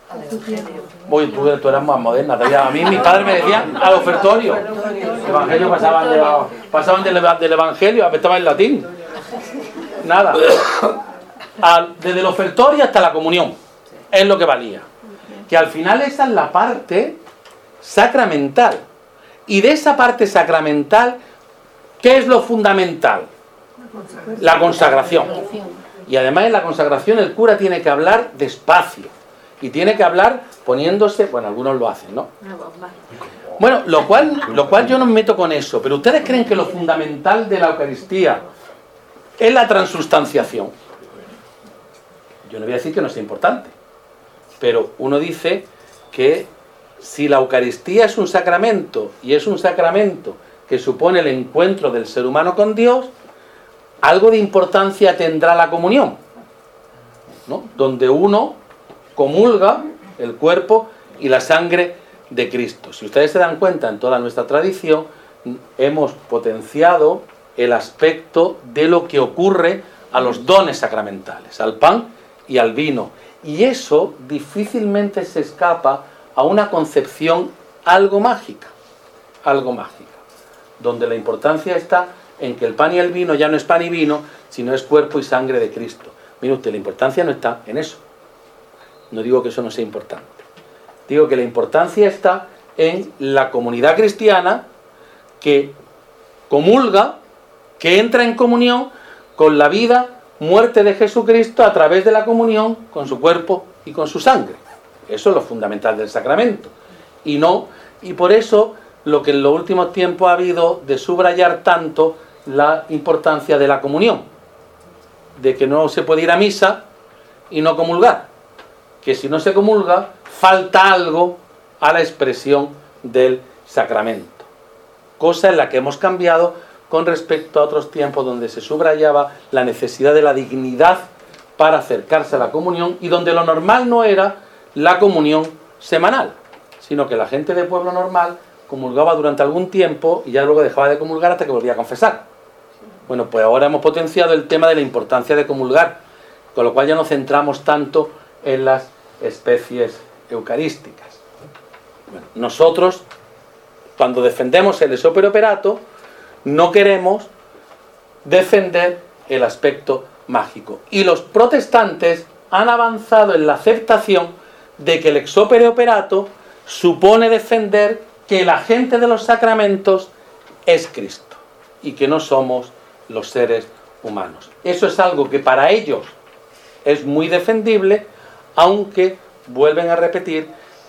Uy, tú eras más moderna. A mí mis padres me decían al ofertorio. El evangelio pasaban del evangelio, estaba en latín. Nada. Desde el ofertorio hasta la comunión. Es lo que valía. Que al final esa es la parte sacramental. Y de esa parte sacramental, ¿qué es lo fundamental? La consagración. Y además en la consagración el cura tiene que hablar despacio. Y tiene que hablar poniéndose... Bueno, algunos lo hacen, ¿no? Bueno, lo cual yo no me meto con eso. Pero ¿ustedes creen que lo fundamental de la Eucaristía es la transustanciación? Yo no voy a decir que no sea importante. Pero uno dice que si la Eucaristía es un sacramento, y es un sacramento que supone el encuentro del ser humano con Dios, algo de importancia tendrá la comunión, ¿no? Donde uno comulga el cuerpo y la sangre de Cristo. Si ustedes se dan cuenta, en toda nuestra tradición hemos potenciado el aspecto de lo que ocurre a los dones sacramentales, al pan y al vino. Y eso difícilmente se escapa a una concepción algo mágica, donde la importancia está en que el pan y el vino ya no es pan y vino, sino es cuerpo y sangre de Cristo. Mire usted, la importancia no está en eso. No digo que eso no sea importante. Digo que la importancia está en la comunidad cristiana que comulga, que entra en comunión con la vida, muerte de Jesucristo a través de la comunión con su cuerpo y con su sangre. Eso es lo fundamental del sacramento. Y por eso lo que en los últimos tiempos ha habido de subrayar tanto la importancia de la comunión, de que no se puede ir a misa y no comulgar, que si no se comulga falta algo a la expresión del sacramento, cosa en la que hemos cambiado con respecto a otros tiempos donde se subrayaba la necesidad de la dignidad para acercarse a la comunión y donde lo normal no era la comunión semanal, sino que la gente de pueblo normal comulgaba durante algún tiempo y ya luego dejaba de comulgar hasta que volvía a confesar. Bueno, pues ahora hemos potenciado el tema de la importancia de comulgar, con lo cual ya no centramos tanto en las especies eucarísticas. Bueno, nosotros, cuando defendemos el ex opere operato, no queremos defender el aspecto mágico. Y los protestantes han avanzado en la aceptación de que el ex opere operato supone defender que el agente de los sacramentos es Cristo y que no somos los seres humanos. Eso es algo que para ellos es muy defendible, aunque vuelven a repetir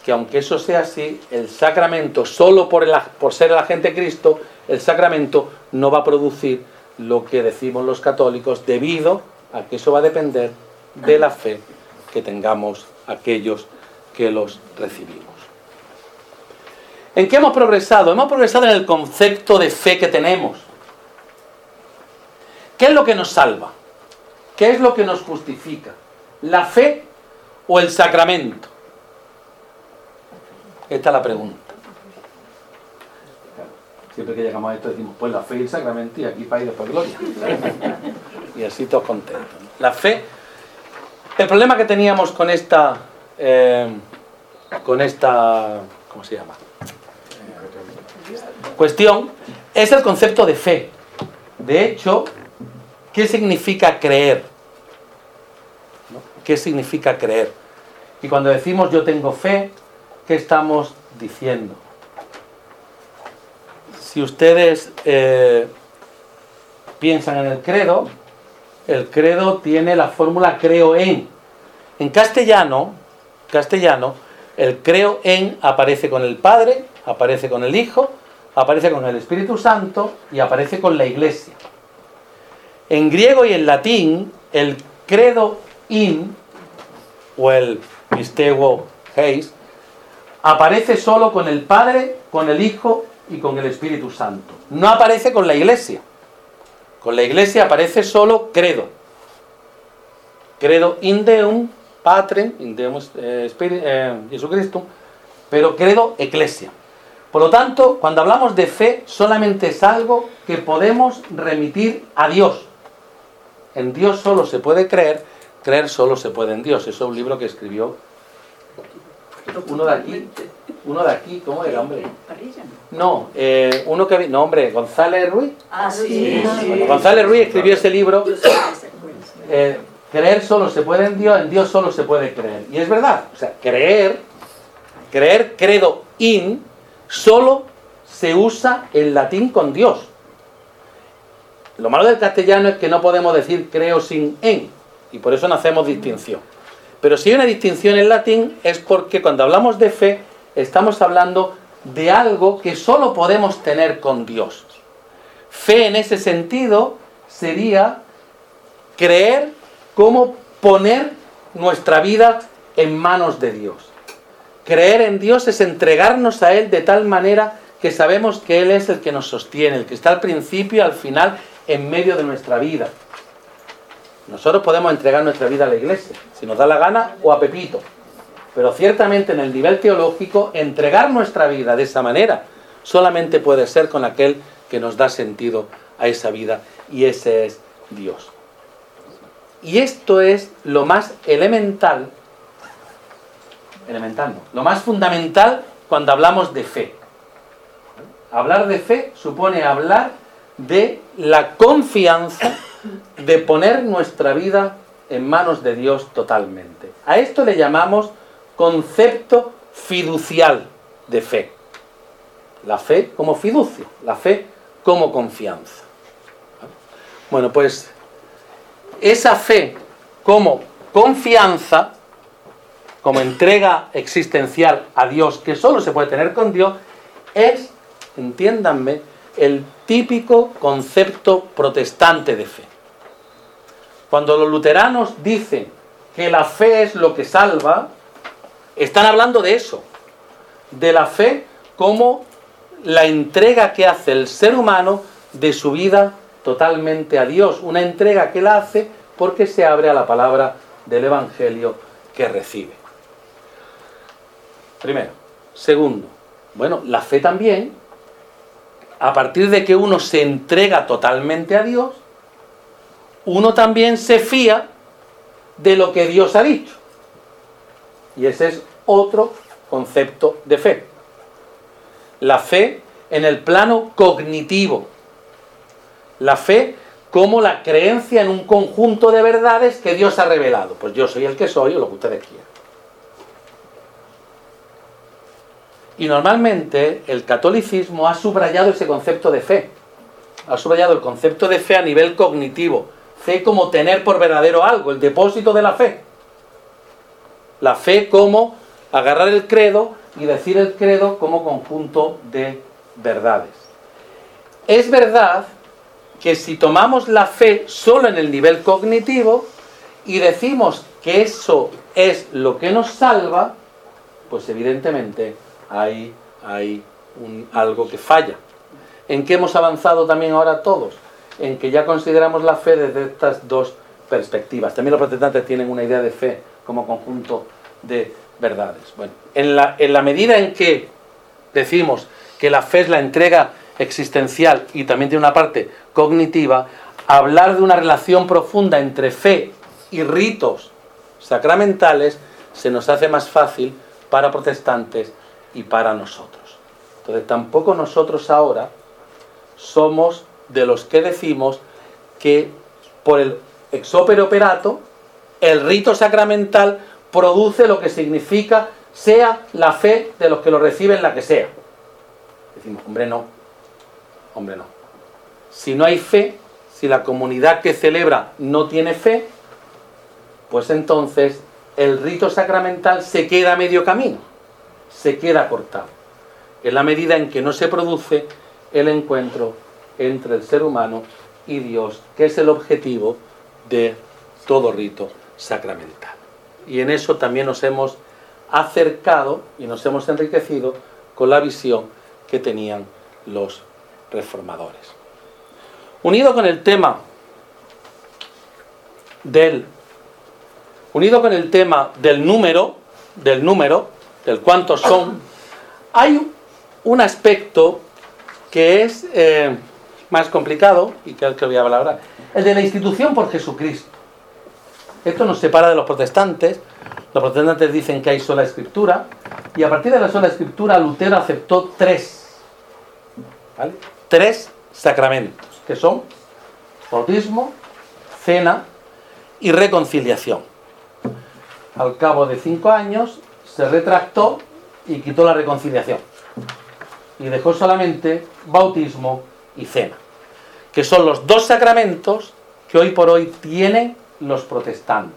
que aunque eso sea así, el sacramento, solo por ser el agente de Cristo, el sacramento no va a producir lo que decimos los católicos, debido a que eso va a depender de la fe que tengamos aquellos que los recibimos. ¿En qué hemos progresado? Hemos progresado en el concepto de fe que tenemos. ¿Qué es lo que nos salva? ¿Qué es lo que nos justifica? ¿La fe o el sacramento? Esta es la pregunta. Siempre que llegamos a esto decimos, pues la fe y el sacramento, y aquí para ir después gloria. Y así todos contentos, ¿no? La fe, el problema que teníamos con esta, ¿cómo se llama? Cuestión, es el concepto de fe. De hecho, ¿qué significa creer? ¿No? ¿Qué significa creer? Y cuando decimos yo tengo fe, ¿qué estamos diciendo? Si ustedes piensan en el credo tiene la fórmula creo en. En castellano, el creo en aparece con el Padre, aparece con el Hijo, aparece con el Espíritu Santo y aparece con la Iglesia. En griego y en latín, el credo in, o el pisteuo heis, aparece solo con el Padre, con el Hijo y con el Espíritu Santo. No aparece con la Iglesia. Con la Iglesia aparece solo credo. Credo in Deum, Patrem, in Deum Jesucristo, pero credo Ecclesia. Por lo tanto, cuando hablamos de fe, solamente es algo que podemos remitir a Dios. En Dios solo se puede creer solo se puede en Dios. Eso es un libro que escribió uno de aquí, ¿cómo era, hombre? No, uno que... No, hombre, González Ruiz. Ah, sí. Bueno, González Ruiz escribió ese libro. Creer solo se puede en Dios solo se puede creer. Y es verdad, o sea, creer, credo in, solo se usa en latín con Dios. Lo malo del castellano es que no podemos decir creo sin en, y por eso no hacemos distinción. Pero si hay una distinción en latín es porque cuando hablamos de fe estamos hablando de algo que solo podemos tener con Dios. Fe en ese sentido sería creer como poner nuestra vida en manos de Dios. Creer en Dios es entregarnos a Él de tal manera que sabemos que Él es el que nos sostiene, el que está al principio y al final en medio de nuestra vida. Nosotros podemos entregar nuestra vida a la Iglesia, si nos da la gana, o a Pepito. Pero ciertamente en el nivel teológico, entregar nuestra vida de esa manera solamente puede ser con aquel que nos da sentido a esa vida, y ese es Dios. Y esto es lo más elemental no, lo más fundamental cuando hablamos de fe. Hablar de fe supone hablar de la confianza de poner nuestra vida en manos de Dios totalmente. A esto le llamamos concepto fiducial de fe. La fe como fiducio, la fe como confianza. Bueno, pues esa fe como confianza, como entrega existencial a Dios, que solo se puede tener con Dios, es, entiéndanme, el típico concepto protestante de fe. Cuando los luteranos dicen que la fe es lo que salva, están hablando de eso, de la fe como la entrega que hace el ser humano de su vida totalmente a Dios, una entrega que la hace porque se abre a la palabra del Evangelio que recibe. Primero. Segundo, bueno, la fe también, a partir de que uno se entrega totalmente a Dios, uno también se fía de lo que Dios ha dicho. Y ese es otro concepto de fe. La fe en el plano cognitivo. La fe como la creencia en un conjunto de verdades que Dios ha revelado. Pues yo soy el que soy, o lo que ustedes quieran. Y normalmente el catolicismo ha subrayado ese concepto de fe. Ha subrayado el concepto de fe a nivel cognitivo. Fe como tener por verdadero algo, el depósito de la fe. La fe como agarrar el credo y decir el credo como conjunto de verdades. Es verdad que si tomamos la fe solo en el nivel cognitivo y decimos que eso es lo que nos salva, pues evidentemente hay algo que falla. ¿En qué hemos avanzado también ahora todos? En que ya consideramos la fe desde estas dos perspectivas. También los protestantes tienen una idea de fe como conjunto de verdades. Bueno, en la medida en que decimos que la fe es la entrega existencial y también tiene una parte cognitiva, hablar de una relación profunda entre fe y ritos sacramentales se nos hace más fácil para protestantes y para nosotros. Entonces tampoco nosotros ahora somos de los que decimos que por el ex opere operato el rito sacramental produce lo que significa sea la fe de los que lo reciben la que sea. Decimos, hombre no. Si no hay fe, si la comunidad que celebra no tiene fe, pues entonces el rito sacramental se queda a medio camino, se queda cortado. En la medida en que no se produce el encuentro entre el ser humano y Dios, que es el objetivo de todo rito sacramental. Y en eso también nos hemos acercado y nos hemos enriquecido con la visión que tenían los reformadores. Unido con el tema del número, del cuántos son, hay un aspecto que es más complicado y que es el que voy a hablar ahora, el de la institución por Jesucristo. Esto nos separa de los protestantes. Los protestantes dicen que hay sola escritura y a partir de la sola escritura Lutero aceptó tres sacramentos, que son bautismo, cena y reconciliación. Al cabo de 5 años se retractó y quitó la reconciliación y dejó solamente bautismo y cena, que son los dos sacramentos que hoy por hoy tienen los protestantes,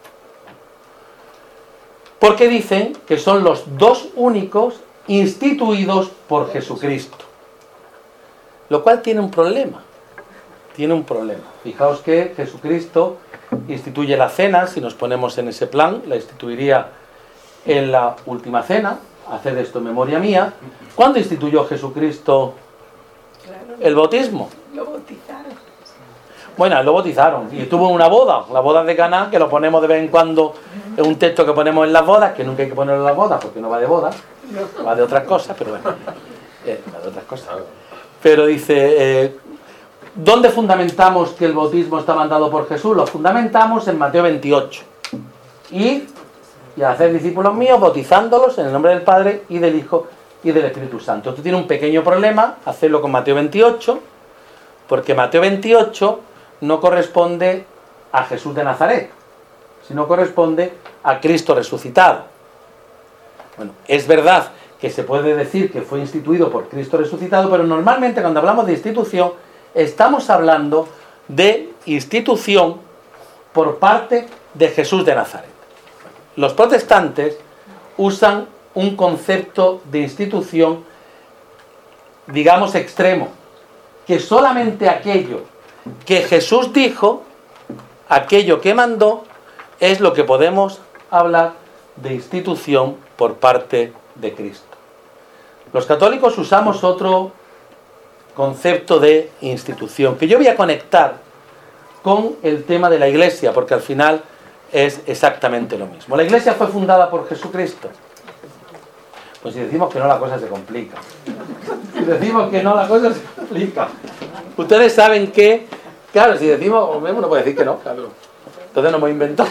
porque dicen que son los dos únicos instituidos por Jesucristo, lo cual tiene un problema. Fijaos que Jesucristo instituye la cena. Si nos ponemos en ese plan, la instituiría en la última cena. Haced esto en memoria mía. ¿Cuándo instituyó Jesucristo el bautismo? Lo bautizaron. Bueno, lo bautizaron y estuvo en una boda, la boda de Caná, que lo ponemos de vez en cuando, es un texto que ponemos en las bodas, que nunca hay que ponerlo en las bodas porque no va de bodas, va de otras cosas, pero bueno, va de otras cosas. Pero dice, ¿dónde fundamentamos que el bautismo está mandado por Jesús? Lo fundamentamos en Mateo 28. Y hacer discípulos míos bautizándolos en el nombre del Padre y del Hijo y del Espíritu Santo. Esto tiene un pequeño problema, hacerlo con Mateo 28, porque Mateo 28 no corresponde a Jesús de Nazaret, sino corresponde a Cristo resucitado. Bueno, es verdad que se puede decir que fue instituido por Cristo resucitado, pero normalmente cuando hablamos de institución estamos hablando de institución por parte de Jesús de Nazaret. Los protestantes usan un concepto de institución, digamos, extremo, que solamente aquello que Jesús dijo, aquello que mandó, es lo que podemos hablar de institución por parte de Cristo. Los católicos usamos otro concepto de institución, que yo voy a conectar con el tema de la Iglesia, porque al final es exactamente lo mismo. ¿La Iglesia fue fundada por Jesucristo? Pues si decimos que no, la cosa se complica. Si decimos que no, la cosa se complica. Ustedes saben que, claro, si decimos, uno puede decir que no, claro. Entonces nos hemos inventado.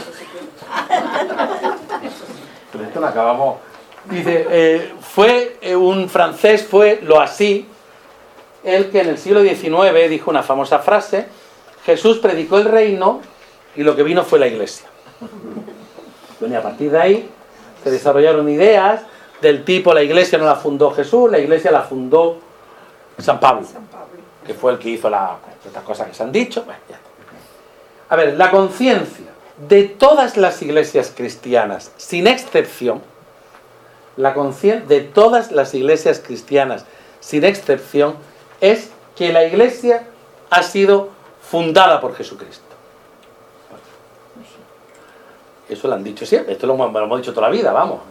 Pero esto lo acabamos. Dice, fue un francés, fue Loisy, el que en el siglo XIX dijo una famosa frase: Jesús predicó el reino y lo que vino fue la Iglesia. Bueno, y a partir de ahí se desarrollaron ideas del tipo: la Iglesia no la fundó Jesús, la Iglesia la fundó San Pablo, que fue el que hizo estas cosas que se han dicho. Bueno, ya. A ver, la conciencia de todas las iglesias cristianas, sin excepción, la conciencia de todas las iglesias cristianas, sin excepción, es que la iglesia ha sido fundada por Jesucristo. Eso lo han dicho siempre, esto lo hemos dicho toda la vida, vamos.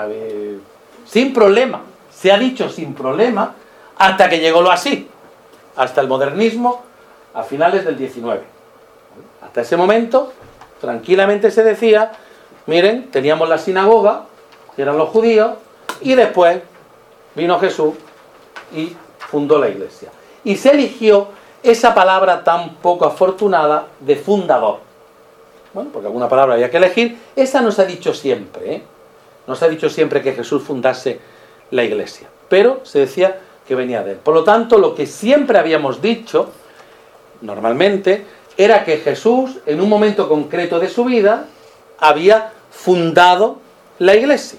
Sin problema, se ha dicho sin problema hasta que llegó lo así, hasta el modernismo a finales del 19. Hasta ese momento, tranquilamente se decía, miren, teníamos la sinagoga, que eran los judíos, y después vino Jesús y fundó la iglesia. Y se eligió esa palabra tan poco afortunada de fundador. Bueno, porque alguna palabra había que elegir. Esa no se ha dicho siempre, ¿eh? No se ha dicho siempre que Jesús fundase la iglesia, pero se decía que venía de él. Por lo tanto, lo que siempre habíamos dicho, normalmente, era que Jesús, en un momento concreto de su vida, había fundado la iglesia.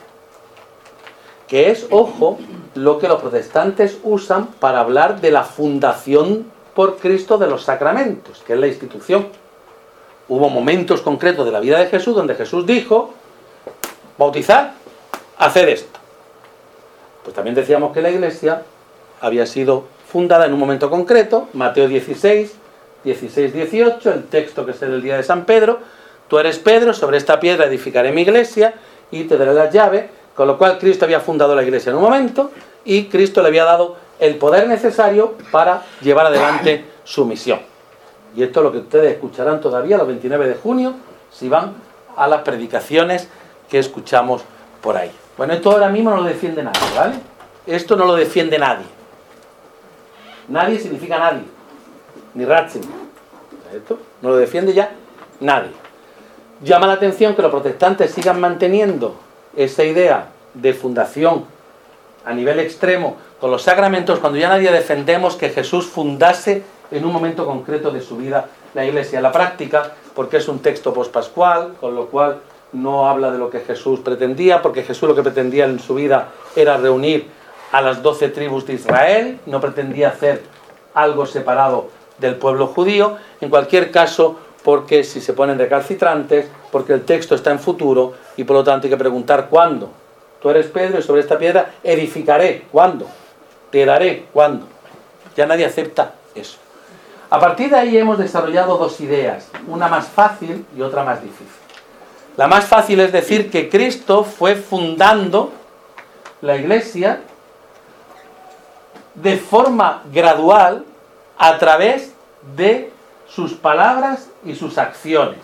Que es, ojo, lo que los protestantes usan para hablar de la fundación por Cristo de los sacramentos, que es la institución. Hubo momentos concretos de la vida de Jesús donde Jesús dijo, bautizar, haced esto. Pues también decíamos que la iglesia había sido fundada en un momento concreto, Mateo 16, 18, el texto que es el día de San Pedro, tú eres Pedro, sobre esta piedra edificaré mi iglesia y te daré las llaves, con lo cual Cristo había fundado la iglesia en un momento y Cristo le había dado el poder necesario para llevar adelante su misión. Y esto es lo que ustedes escucharán todavía los 29 de junio, si van a las predicaciones que escuchamos por ahí. Bueno, esto ahora mismo no lo defiende nadie, ¿vale? Esto no lo defiende nadie. Nadie significa nadie. Ni Ratzinger. Esto no lo defiende ya nadie. Llama la atención que los protestantes sigan manteniendo esa idea de fundación a nivel extremo con los sacramentos cuando ya nadie defendemos que Jesús fundase en un momento concreto de su vida la iglesia. La práctica, porque es un texto pospascual, con lo cual no habla de lo que Jesús pretendía, porque Jesús lo que pretendía en su vida era reunir a las 12 tribus de Israel, no pretendía hacer algo separado del pueblo judío. En cualquier caso, porque si se ponen recalcitrantes, porque el texto está en futuro y por lo tanto hay que preguntar ¿cuándo? Tú eres Pedro y sobre esta piedra edificaré. ¿Cuándo? Te daré. ¿Cuándo? Ya nadie acepta eso. A partir de ahí hemos desarrollado dos ideas, una más fácil y otra más difícil. La más fácil es decir que Cristo fue fundando la iglesia de forma gradual a través de sus palabras y sus acciones.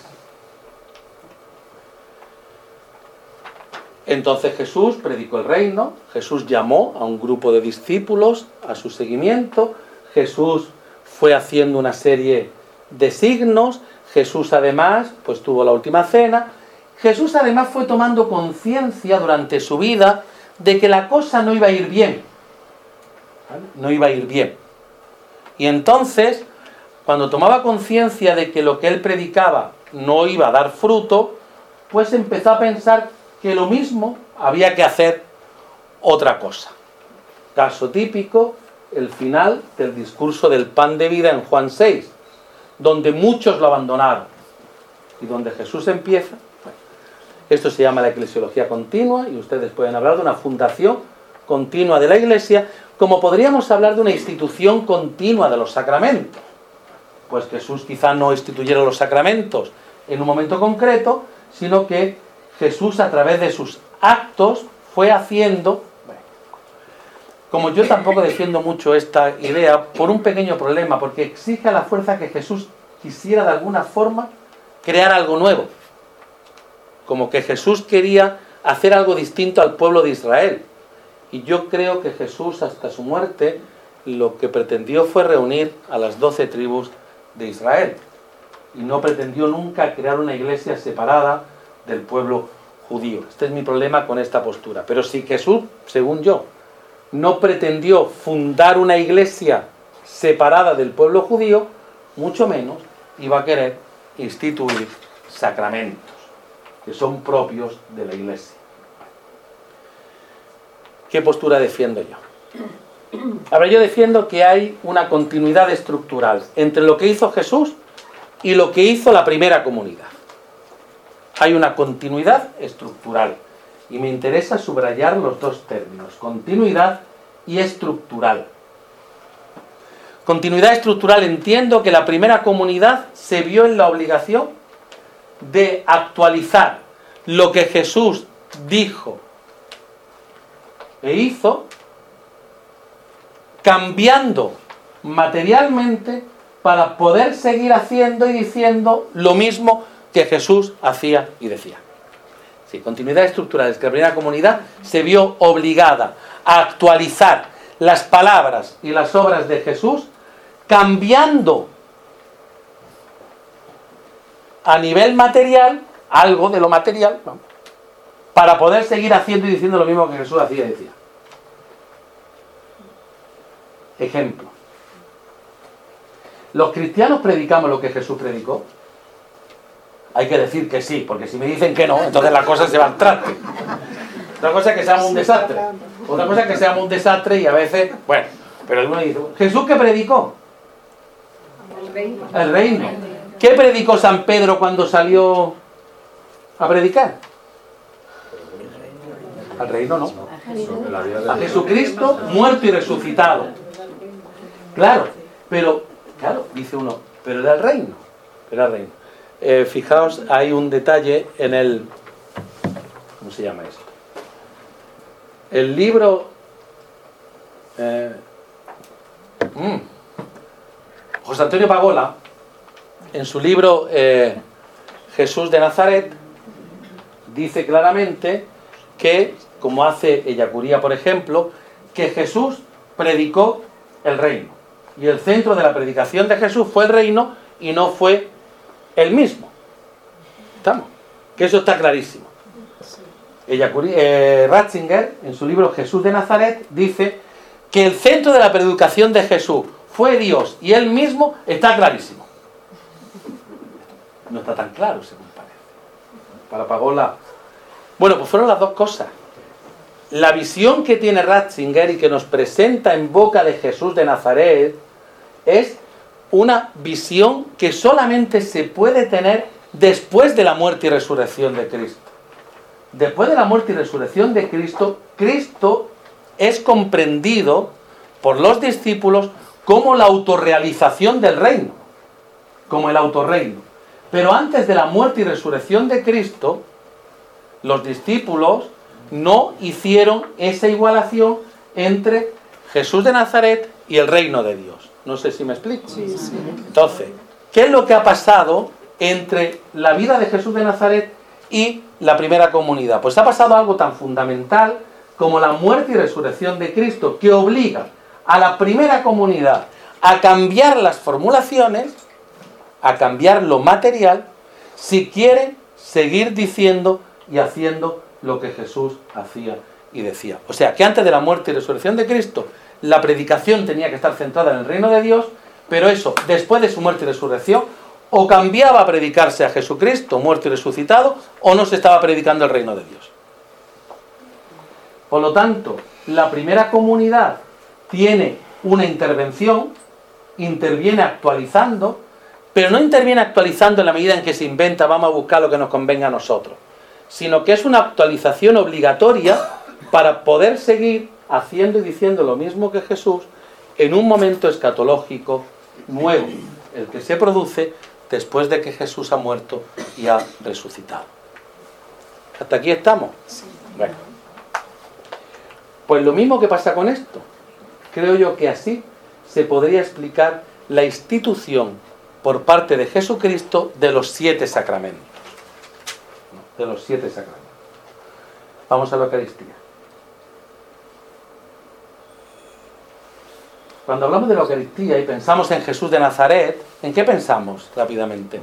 Entonces Jesús predicó el reino, Jesús llamó a un grupo de discípulos a su seguimiento, Jesús fue haciendo una serie de signos, Jesús además pues tuvo la última cena, Jesús además fue tomando conciencia durante su vida de que la cosa no iba a ir bien, ¿vale? No iba a ir bien. Y entonces, cuando tomaba conciencia de que lo que él predicaba no iba a dar fruto, pues empezó a pensar que lo mismo había que hacer otra cosa. Caso típico, el final del discurso del pan de vida en Juan 6, donde muchos lo abandonaron y donde Jesús empieza. Bueno, esto se llama la eclesiología continua y ustedes pueden hablar de una fundación continua de la iglesia, como podríamos hablar de una institución continua de los sacramentos. Pues Jesús quizá no instituyera los sacramentos en un momento concreto, sino que Jesús a través de sus actos fue haciendo. Como yo tampoco defiendo mucho esta idea, por un pequeño problema, porque exige a la fuerza que Jesús quisiera de alguna forma crear algo nuevo. Como que Jesús quería hacer algo distinto al pueblo de Israel. Y yo creo que Jesús, hasta su muerte, lo que pretendió fue reunir a las 12 tribus de Israel. Y no pretendió nunca crear una iglesia separada del pueblo judío. Este es mi problema con esta postura. Pero si Jesús, según yo, no pretendió fundar una iglesia separada del pueblo judío, mucho menos iba a querer instituir sacramentos que son propios de la iglesia. ¿Qué postura defiendo yo? Ahora, yo defiendo que hay una continuidad estructural entre lo que hizo Jesús y lo que hizo la primera comunidad. Hay una continuidad estructural Y me interesa subrayar los dos términos, continuidad y estructural. Continuidad estructural, entiendo que la primera comunidad se vio en la obligación de actualizar lo que Jesús dijo e hizo, cambiando materialmente para poder seguir haciendo y diciendo lo mismo que Jesús hacía y decía. Sí, continuidad estructural, es que la primera comunidad se vio obligada a actualizar las palabras y las obras de Jesús, cambiando a nivel material, algo de lo material, ¿no?, para poder seguir haciendo y diciendo lo mismo que Jesús hacía y decía. Ejemplo. ¿Los cristianos predicamos lo que Jesús predicó? Hay que decir que sí, porque si me dicen que no, entonces las cosas se van al traste. Otra cosa es que seamos un desastre. Otra cosa es que seamos un desastre y a veces, bueno, pero alguno dice, ¿Jesús qué predicó? El reino. ¿Qué predicó San Pedro cuando salió a predicar? Al reino no. A Jesucristo muerto y resucitado. Claro, pero, claro, dice uno, pero era el reino. Era el reino. Fijaos, hay un detalle en el... ¿Cómo se llama esto? El libro... José Antonio Pagola, en su libro Jesús de Nazaret, dice claramente que, como hace Ellacuría, por ejemplo, que Jesús predicó el reino. Y el centro de la predicación de Jesús fue el reino y no fue el mismo. ¿Estamos? Que eso está clarísimo. Ratzinger, en su libro Jesús de Nazaret, dice que el centro de la predicación de Jesús fue Dios y Él mismo, está clarísimo. No está tan claro, según parece. Para Pagola. Bueno, pues fueron las dos cosas. La visión que tiene Ratzinger y que nos presenta en boca de Jesús de Nazaret es una visión que solamente se puede tener después de la muerte y resurrección de Cristo. Después de la muerte y resurrección de Cristo, Cristo es comprendido por los discípulos como la autorrealización del reino, como el autorreino. Pero antes de la muerte y resurrección de Cristo, los discípulos no hicieron esa igualación entre Jesús de Nazaret y el reino de Dios. No sé si me explico. Sí, sí. Entonces, ¿qué es lo que ha pasado entre la vida de Jesús de Nazaret y la primera comunidad? Pues ha pasado algo tan fundamental como la muerte y resurrección de Cristo, que obliga a la primera comunidad a cambiar las formulaciones, a cambiar lo material, si quieren seguir diciendo y haciendo lo que Jesús hacía y decía. O sea, que antes de la muerte y resurrección de Cristo, la predicación tenía que estar centrada en el reino de Dios, pero eso, después de su muerte y resurrección, o cambiaba a predicarse a Jesucristo, muerto y resucitado, o no se estaba predicando el reino de Dios. Por lo tanto, la primera comunidad tiene una intervención, interviene actualizando, pero no interviene actualizando en la medida en que se inventa, vamos a buscar lo que nos convenga a nosotros, sino que es una actualización obligatoria para poder seguir haciendo y diciendo lo mismo que Jesús en un momento escatológico nuevo, el que se produce después de que Jesús ha muerto y ha resucitado. ¿Hasta aquí estamos? Bueno. Pues lo mismo que pasa con esto. Creo yo que así se podría explicar la institución por parte de Jesucristo de los 7 sacramentos. De los 7 sacramentos. Vamos a la Eucaristía. Cuando hablamos de la Eucaristía y pensamos en Jesús de Nazaret, ¿en qué pensamos rápidamente?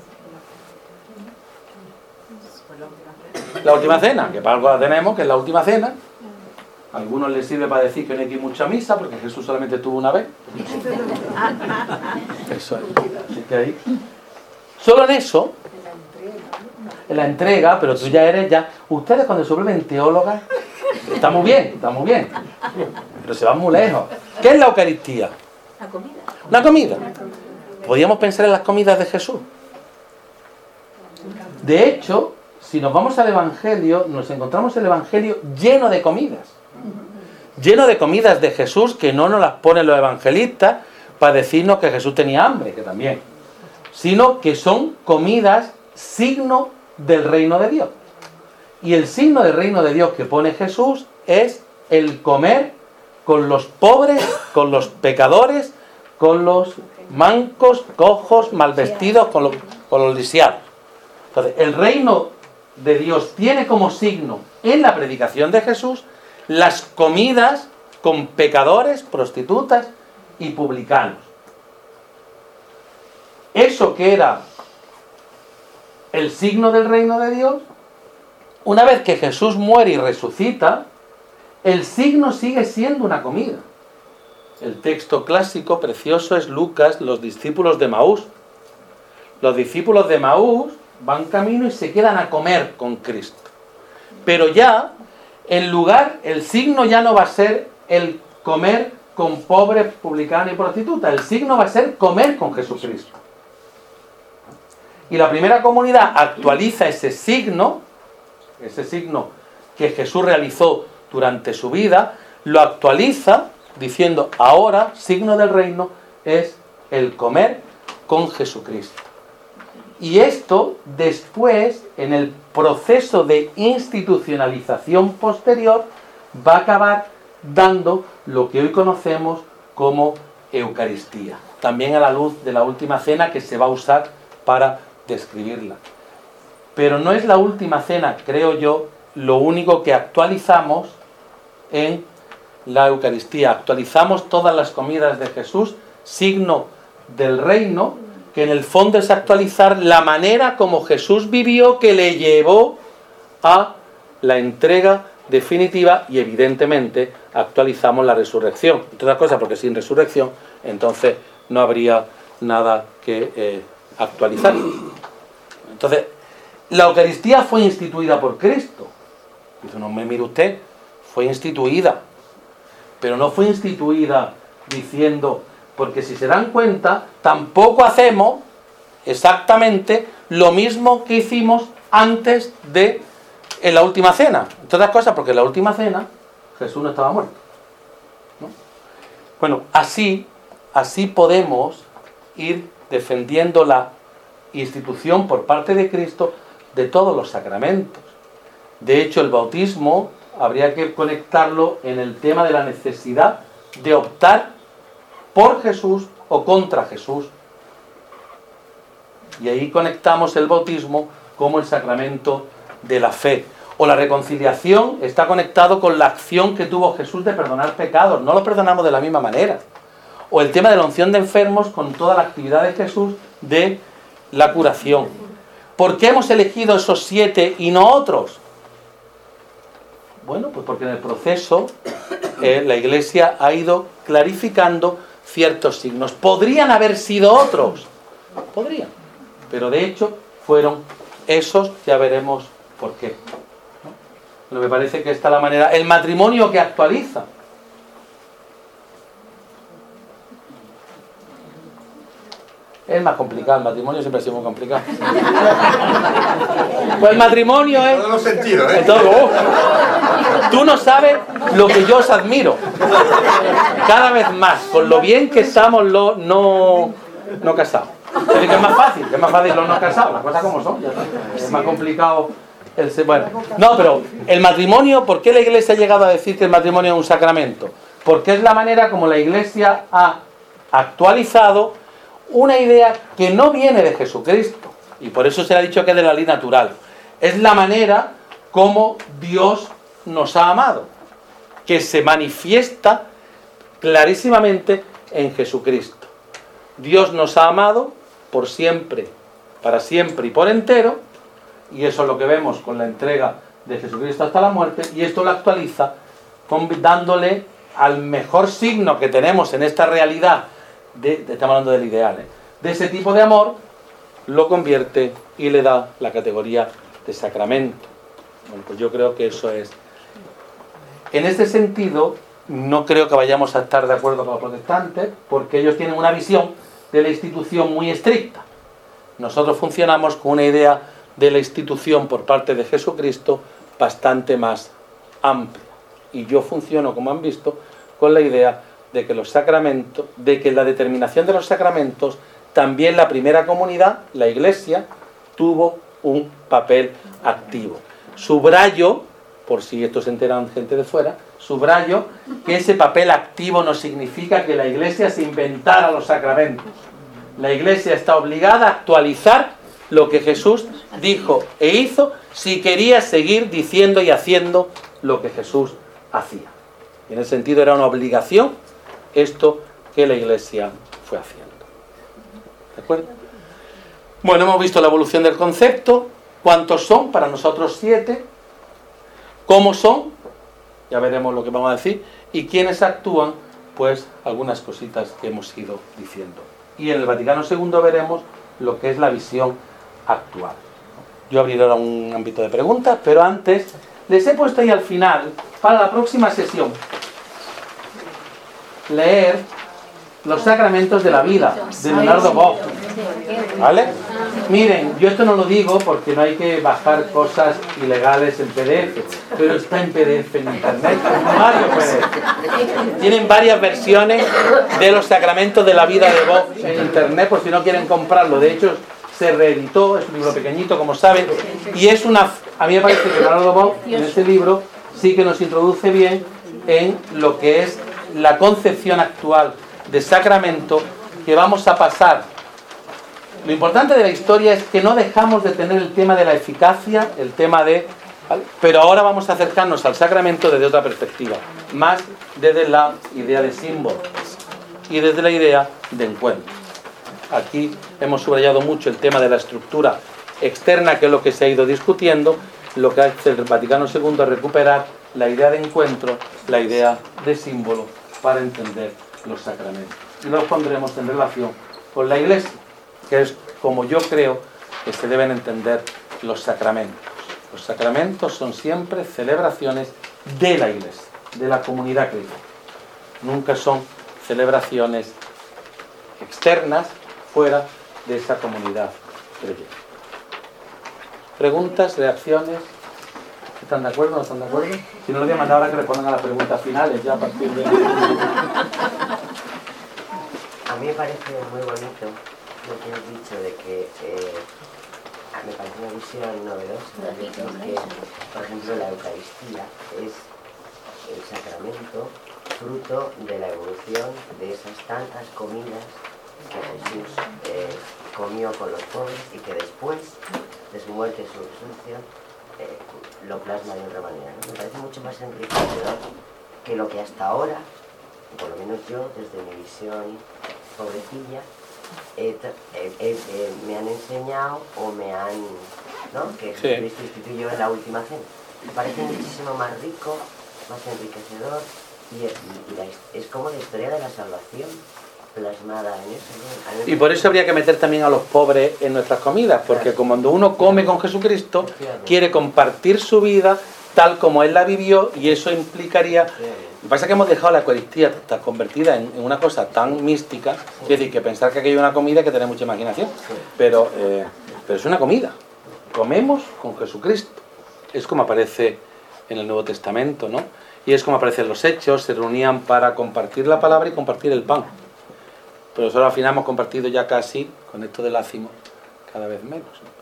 La última cena, que para algo la tenemos, que es la última cena. A algunos les sirve para decir que no hay que ir mucha misa, porque Jesús solamente tuvo una vez. Eso es. Así que ahí. Solo en eso, en la entrega, pero tú ya eres ya... Ustedes cuando se vuelven teólogas, está muy bien, pero se van muy lejos. ¿Qué es la Eucaristía? La comida. Una comida. ¿Podríamos pensar en las comidas de Jesús? De hecho, si nos vamos al Evangelio, nos encontramos el Evangelio lleno de comidas. Lleno de comidas de Jesús que no nos las ponen los evangelistas para decirnos que Jesús tenía hambre, que también. Sino que son comidas signo del reino de Dios. Y el signo del reino de Dios que pone Jesús es el comer con los pobres, con los pecadores, con los mancos, cojos, mal vestidos, con los lisiados. Entonces, el reino de Dios tiene como signo en la predicación de Jesús las comidas con pecadores, prostitutas y publicanos. Eso que era el signo del reino de Dios, una vez que Jesús muere y resucita, el signo sigue siendo una comida. El texto clásico precioso es Lucas, los discípulos de Maús. Los discípulos de Maús van camino y se quedan a comer con Cristo. Pero ya, el signo ya no va a ser el comer con pobre, publicano y prostituta. El signo va a ser comer con Jesucristo. Y la primera comunidad actualiza ese signo que Jesús realizó durante su vida, lo actualiza diciendo, ahora, signo del reino, es el comer con Jesucristo. Y esto, después, en el proceso de institucionalización posterior, va a acabar dando lo que hoy conocemos como Eucaristía. También a la luz de la última cena que se va a usar para describirla. Pero no es la última cena, creo yo, lo único que actualizamos en la Eucaristía. Actualizamos todas las comidas de Jesús, signo del reino, que en el fondo es actualizar la manera como Jesús vivió, que le llevó a la entrega definitiva, y evidentemente actualizamos la resurrección. Entre otras cosas, porque sin resurrección, entonces no habría nada que actualizar. Entonces, la Eucaristía fue instituida por Cristo. Dice, no me mire usted, fue instituida. Pero no fue instituida diciendo, porque si se dan cuenta, tampoco hacemos exactamente lo mismo que hicimos antes de en la última cena. Entre otras cosas, porque en la última cena Jesús no estaba muerto, ¿no? Bueno, así podemos ir defendiendo la institución por parte de Cristo de todos los sacramentos. De hecho, el bautismo habría que conectarlo en el tema de la necesidad de optar por Jesús o contra Jesús. Y ahí conectamos el bautismo como el sacramento de la fe. O la reconciliación está conectado con la acción que tuvo Jesús de perdonar pecados. No los perdonamos de la misma manera. O el tema de la unción de enfermos con toda la actividad de Jesús de la curación. ¿Por qué hemos elegido esos 7 y no otros? Bueno, pues porque en el proceso la Iglesia ha ido clarificando ciertos signos. ¿Podrían haber sido otros? Podrían. Pero de hecho fueron esos, ya veremos por qué. Pero me parece que esta es la manera. El matrimonio que actualiza. Es más complicado, el matrimonio siempre ha sido muy complicado. Pues el matrimonio es... En todos los sentidos, ¿eh? Tú no sabes lo que yo os admiro. Cada vez más, con lo bien que estamos los no casados. Es decir, que es más fácil los no casados, las cosas como son. Es más complicado el ser... Bueno, no, pero el matrimonio, ¿por qué la Iglesia ha llegado a decir que el matrimonio es un sacramento? Porque es la manera como la Iglesia ha actualizado una idea que no viene de Jesucristo, y por eso se le ha dicho que es de la ley natural. Es la manera como Dios nos ha amado, que se manifiesta clarísimamente en Jesucristo. Dios nos ha amado por siempre, para siempre y por entero, y eso es lo que vemos con la entrega de Jesucristo hasta la muerte, y esto lo actualiza dándole al mejor signo que tenemos en esta realidad, estamos hablando del ideal, de ese tipo de amor, lo convierte y le da la categoría de sacramento. Bueno, pues yo creo que eso es. En este sentido, no creo que vayamos a estar de acuerdo con los protestantes, porque ellos tienen una visión de la institución muy estricta. Nosotros funcionamos con una idea de la institución por parte de Jesucristo bastante más amplia. Y yo funciono, como han visto, con la idea de que los sacramentos, de que la determinación de los sacramentos, también la primera comunidad, la Iglesia, tuvo un papel activo. Subrayo, por si esto se enteran gente de fuera, subrayo que ese papel activo no significa que la Iglesia se inventara los sacramentos. La Iglesia está obligada a actualizar lo que Jesús dijo e hizo si quería seguir diciendo y haciendo lo que Jesús hacía. Y en ese sentido era una obligación esto que la Iglesia fue haciendo. ¿De acuerdo? Bueno, hemos visto la evolución del concepto. ¿Cuántos son? Para nosotros 7. ¿Cómo son? Ya veremos lo que vamos a decir. ¿Y quiénes actúan? Pues algunas cositas que hemos ido diciendo. Y en el Vaticano II veremos lo que es la visión actual. Yo abriré ahora un ámbito de preguntas, pero antes les he puesto ahí al final, para la próxima sesión, leer Los sacramentos de la vida, de Leonardo Boff. ¿Vale? Miren, yo esto no lo digo porque no hay que bajar cosas ilegales en PDF, pero está en PDF en internet, varios PDF. Tienen varias versiones de los sacramentos de la vida de Boff en internet, por si no quieren comprarlo. De hecho, se reeditó, es un libro pequeñito, como saben, y es una... A mí me parece que Leonardo Boff, en este libro, sí que nos introduce bien en lo que es la concepción actual de sacramento que vamos a pasar. Lo importante de la historia es que no dejamos de tener el tema de la eficacia, el tema de... ¿vale? Pero ahora vamos a acercarnos al sacramento desde otra perspectiva, más desde la idea de símbolo y desde la idea de encuentro. Aquí hemos subrayado mucho el tema de la estructura externa, que es lo que se ha ido discutiendo. Lo que hace el Vaticano II es recuperar la idea de encuentro, la idea de símbolo, para entender los sacramentos. Y los pondremos en relación con la Iglesia, que es como yo creo que se deben entender los sacramentos. Los sacramentos son siempre celebraciones de la Iglesia, de la comunidad cristiana. Nunca son celebraciones externas, fuera de esa comunidad creyente. ¿Preguntas, reacciones? ¿Están de acuerdo o no están de acuerdo? Si no, les voy a mandar ahora que respondan a las preguntas finales, ya a partir de... A mí me parece muy bonito lo que has dicho de que me parece una visión novedosa, de que, por ejemplo, la Eucaristía es el sacramento fruto de la evolución de esas tantas comidas que Jesús comió con los pobres y que después de su muerte y su resurrección lo plasma de otra manera, ¿no? Me parece mucho más enriquecedor que lo que hasta ahora, por lo menos yo, desde mi visión pobrecilla, me han enseñado o me han... ¿no? Que Jesucristo instituyó en la última cena. Me parece muchísimo más rico, más enriquecedor y es como la historia de la salvación plasmada en eso, ¿no? Y por eso habría que meter también a los pobres en nuestras comidas, porque cuando uno come con Jesucristo, quiere compartir su vida tal como Él la vivió, y eso implicaría... Lo que pasa es que hemos dejado la Eucaristía tan convertida en una cosa tan mística, es decir, que pensar que aquello es una comida hay que tener mucha imaginación, pero es una comida. Comemos con Jesucristo. Es como aparece en el Nuevo Testamento, ¿no? Y es como aparecen los Hechos, se reunían para compartir la palabra y compartir el pan. Pero nosotros al final hemos compartido ya casi, con esto del ácimo, cada vez menos, ¿no?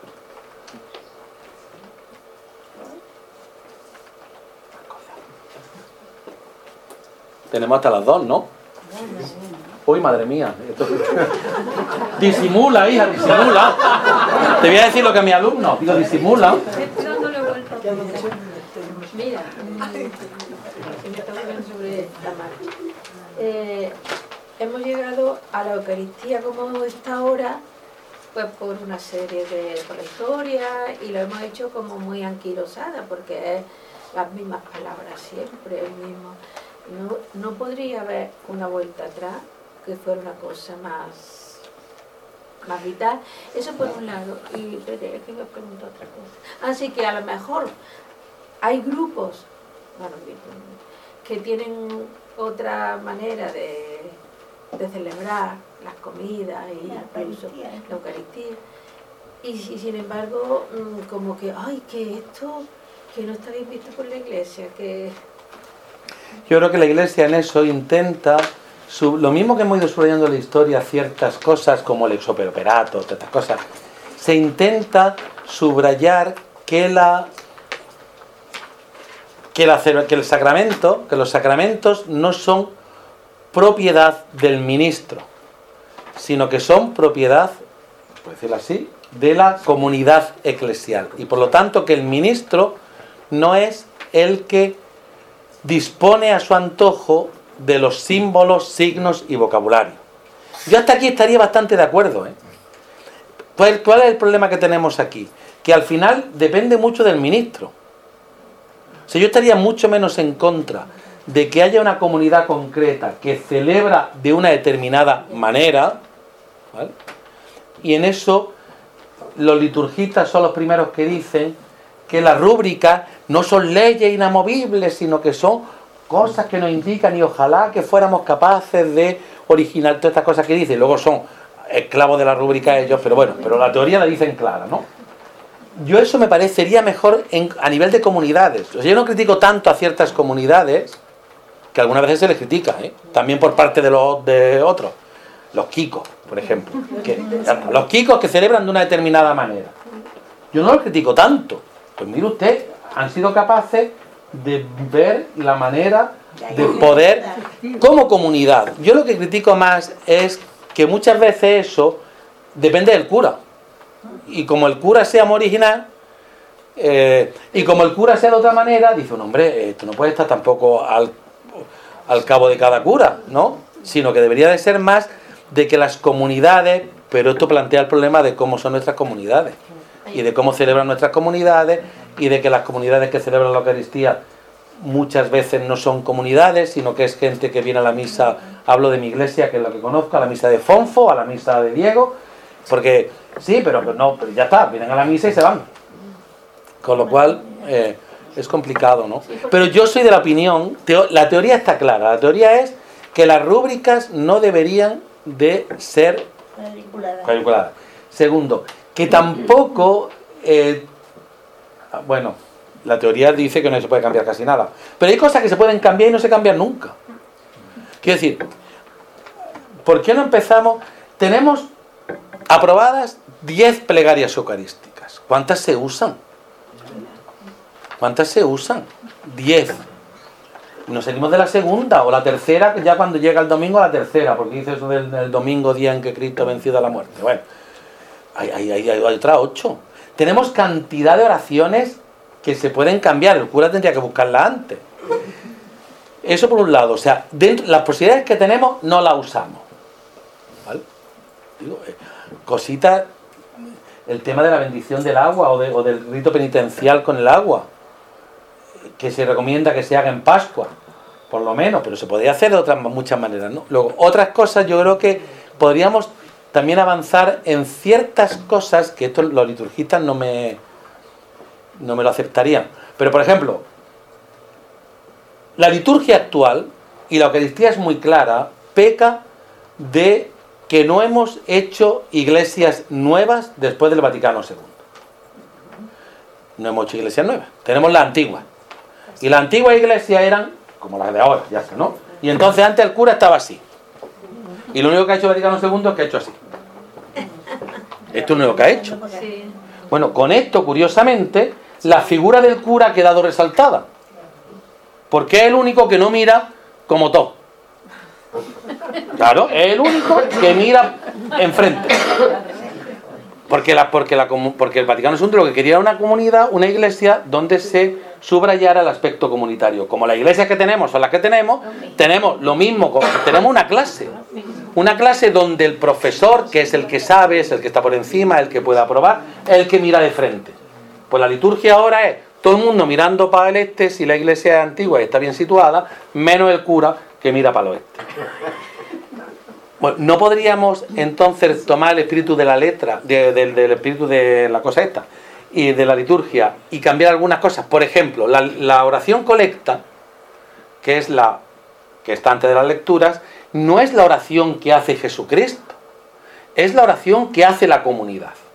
Tenemos hasta las 2, ¿no? Uy, madre mía. Disimula, hija, disimula. Te voy a decir lo que a mi alumno. Digo, disimula. Mira, sobre la marcha. Hemos llegado a la Eucaristía como está ahora, pues por una serie de historias, y lo hemos hecho como muy anquilosada, porque es las mismas palabras siempre, el mismo. No podría haber una vuelta atrás, que fuera una cosa más vital. Eso por un lado. Y es que me pregunto otra cosa. Así que a lo mejor hay grupos, bueno, que tienen otra manera de celebrar las comidas y incluso la Eucaristía. y sin embargo, como que, ay, que esto, que no está bien visto por la Iglesia, que... Yo creo que la Iglesia en eso intenta, lo mismo que hemos ido subrayando en la historia, ciertas cosas como el exoperato, todas estas cosas, se intenta subrayar que los sacramentos no son propiedad del ministro, sino que son propiedad, por decirlo así, de la comunidad eclesial. Y por lo tanto que el ministro no es el que dispone a su antojo de los símbolos, signos y vocabulario. Yo hasta aquí estaría bastante de acuerdo, ¿eh? Pues, ¿cuál es el problema que tenemos aquí? Que al final depende mucho del ministro. O sea, yo estaría mucho menos en contra de que haya una comunidad concreta que celebra de una determinada manera, ¿vale? Y en eso los liturgistas son los primeros que dicen que las rúbricas no son leyes inamovibles, sino que son cosas que nos indican, y ojalá que fuéramos capaces de originar todas estas cosas que dicen. Luego son esclavos de la rúbrica ellos, pero bueno, pero la teoría la dicen clara, ¿no? Yo eso me parecería mejor a nivel de comunidades. O sea, yo no critico tanto a ciertas comunidades, que algunas veces se les critica, ¿eh? También por parte de otros. Los kikos, por ejemplo. Los kikos que celebran de una determinada manera. Yo no los critico tanto. Pues mire usted, han sido capaces de ver la manera de poder como comunidad. Yo lo que critico más es que muchas veces eso depende del cura. Y como el cura sea muy original, y como el cura sea de otra manera, dice, un hombre, esto no puede estar tampoco al cabo de cada cura, ¿no? Sino que debería de ser más de que las comunidades, pero esto plantea el problema de cómo son nuestras comunidades, y de cómo celebran nuestras comunidades, y de que las comunidades que celebran la Eucaristía muchas veces no son comunidades, sino que es gente que viene a la misa. Hablo de mi iglesia, que es la que conozco, a la misa de Fonfo, a la misa de Diego, porque sí, pero ya está, vienen a la misa y se van. Con lo cual es complicado, ¿no? Pero yo soy de la opinión, la teoría está clara, la teoría es que las rúbricas no deberían de ser cuadriculadas. Segundo, que tampoco, bueno, la teoría dice que no se puede cambiar casi nada, pero hay cosas que se pueden cambiar y no se cambian nunca. Quiero decir, ¿por qué no empezamos? Tenemos aprobadas 10 plegarias eucarísticas. ¿Cuántas se usan? ¿Cuántas se usan? 10. Nos seguimos de la segunda o la tercera, ya cuando llega el domingo, la tercera, porque dice eso del domingo, día en que Cristo ha vencido a la muerte. Bueno, hay otras 8. Tenemos cantidad de oraciones que se pueden cambiar. El cura tendría que buscarla antes. Eso por un lado. O sea, las posibilidades que tenemos no las usamos. ¿Vale? Digo, cositas, el tema de la bendición del agua o del rito penitencial con el agua, que se recomienda que se haga en Pascua, por lo menos, pero se podría hacer de otras muchas maneras, ¿no? Luego, otras cosas, yo creo que podríamos también avanzar en ciertas cosas que esto los liturgistas no me lo aceptarían. Pero, por ejemplo, la liturgia actual, y la Eucaristía es muy clara, peca de que no hemos hecho iglesias nuevas después del Vaticano II. No hemos hecho iglesias nuevas, tenemos las antiguas. Y las antiguas iglesias eran como las de ahora, ya sé, ¿no? Y entonces antes el cura estaba así. Y lo único que ha hecho el Vaticano II es que ha hecho así. Esto es lo único que ha hecho. Bueno, con esto, curiosamente, la figura del cura ha quedado resaltada. Porque es el único que no mira como todo. Claro, es el único que mira enfrente. Porque el Vaticano II lo que quería era una comunidad, una iglesia donde se subrayara el aspecto comunitario. Como las iglesias que tenemos son las que tenemos lo mismo, tenemos una clase donde el profesor, que es el que sabe, es el que está por encima, el que puede aprobar, es el que mira de frente. Pues la liturgia ahora es todo el mundo mirando para el este, si la iglesia es antigua y está bien situada, menos el cura que mira para el oeste. Bueno, ¿no podríamos entonces tomar el espíritu de la letra, del espíritu de la cosa esta, y de la liturgia, y cambiar algunas cosas? Por ejemplo, la oración colecta, que es la que está antes de las lecturas, no es la oración que hace Jesucristo, es la oración que hace la comunidad.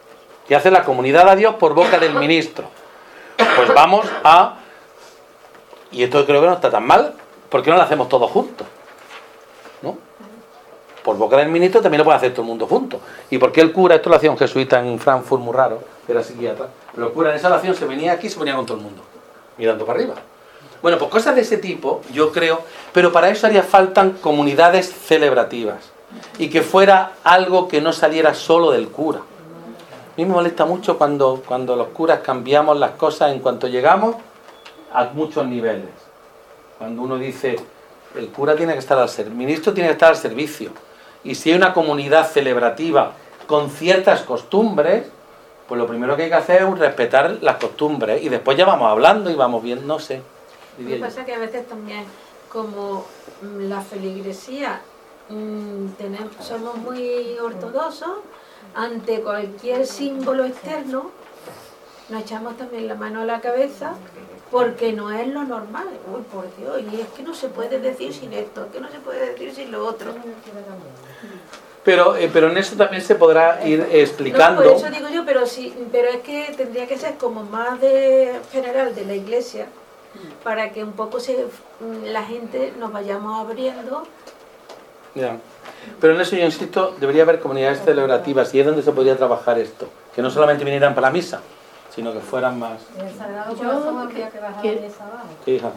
¿Qué hace la comunidad a Dios por boca del ministro? Pues vamos a... Y esto creo que no está tan mal. ¿Por qué no lo hacemos todos juntos? ¿No? Por boca del ministro también lo puede hacer todo el mundo junto. ¿Y por qué el cura? Esto lo hacía un jesuita en Frankfurt muy raro, era psiquiatra. Pero el cura en esa oración se venía aquí y se ponía con todo el mundo, mirando para arriba. Bueno, pues cosas de ese tipo, yo creo, pero para eso haría falta comunidades celebrativas. Y que fuera algo que no saliera solo del cura. A mí me molesta mucho cuando los curas cambiamos las cosas en cuanto llegamos a muchos niveles. Cuando uno dice, el cura tiene que estar al servicio, el ministro tiene que estar al servicio. Y si hay una comunidad celebrativa con ciertas costumbres, pues lo primero que hay que hacer es respetar las costumbres. Y después ya vamos hablando y vamos viendo, no sé. Lo que pasa es que a veces también, como la feligresía, somos muy ortodoxos, ante cualquier símbolo externo, nos echamos también la mano a la cabeza, porque no es lo normal. Uy, por Dios, y es que no se puede decir sin esto, es que no se puede decir sin lo otro. Pero en eso también se podrá ir explicando. No, por eso digo yo, pero es que tendría que ser como más de general de la Iglesia, para que un poco la gente nos vayamos abriendo. Ya. Pero en eso yo insisto, debería haber comunidades celebrativas y es donde se podría trabajar esto. Que no solamente vinieran para la misa, sino que fueran más... El Sagrado Corazón habría que bajar la mesa abajo. Sí, hija.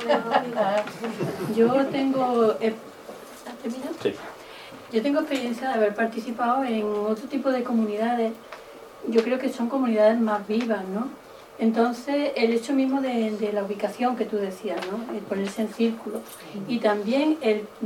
Yo tengo... Sí. Yo tengo experiencia de haber participado en otro tipo de comunidades. Yo creo que son comunidades más vivas, ¿no? Entonces, el hecho mismo de la ubicación que tú decías, ¿no? El ponerse en círculo. Y también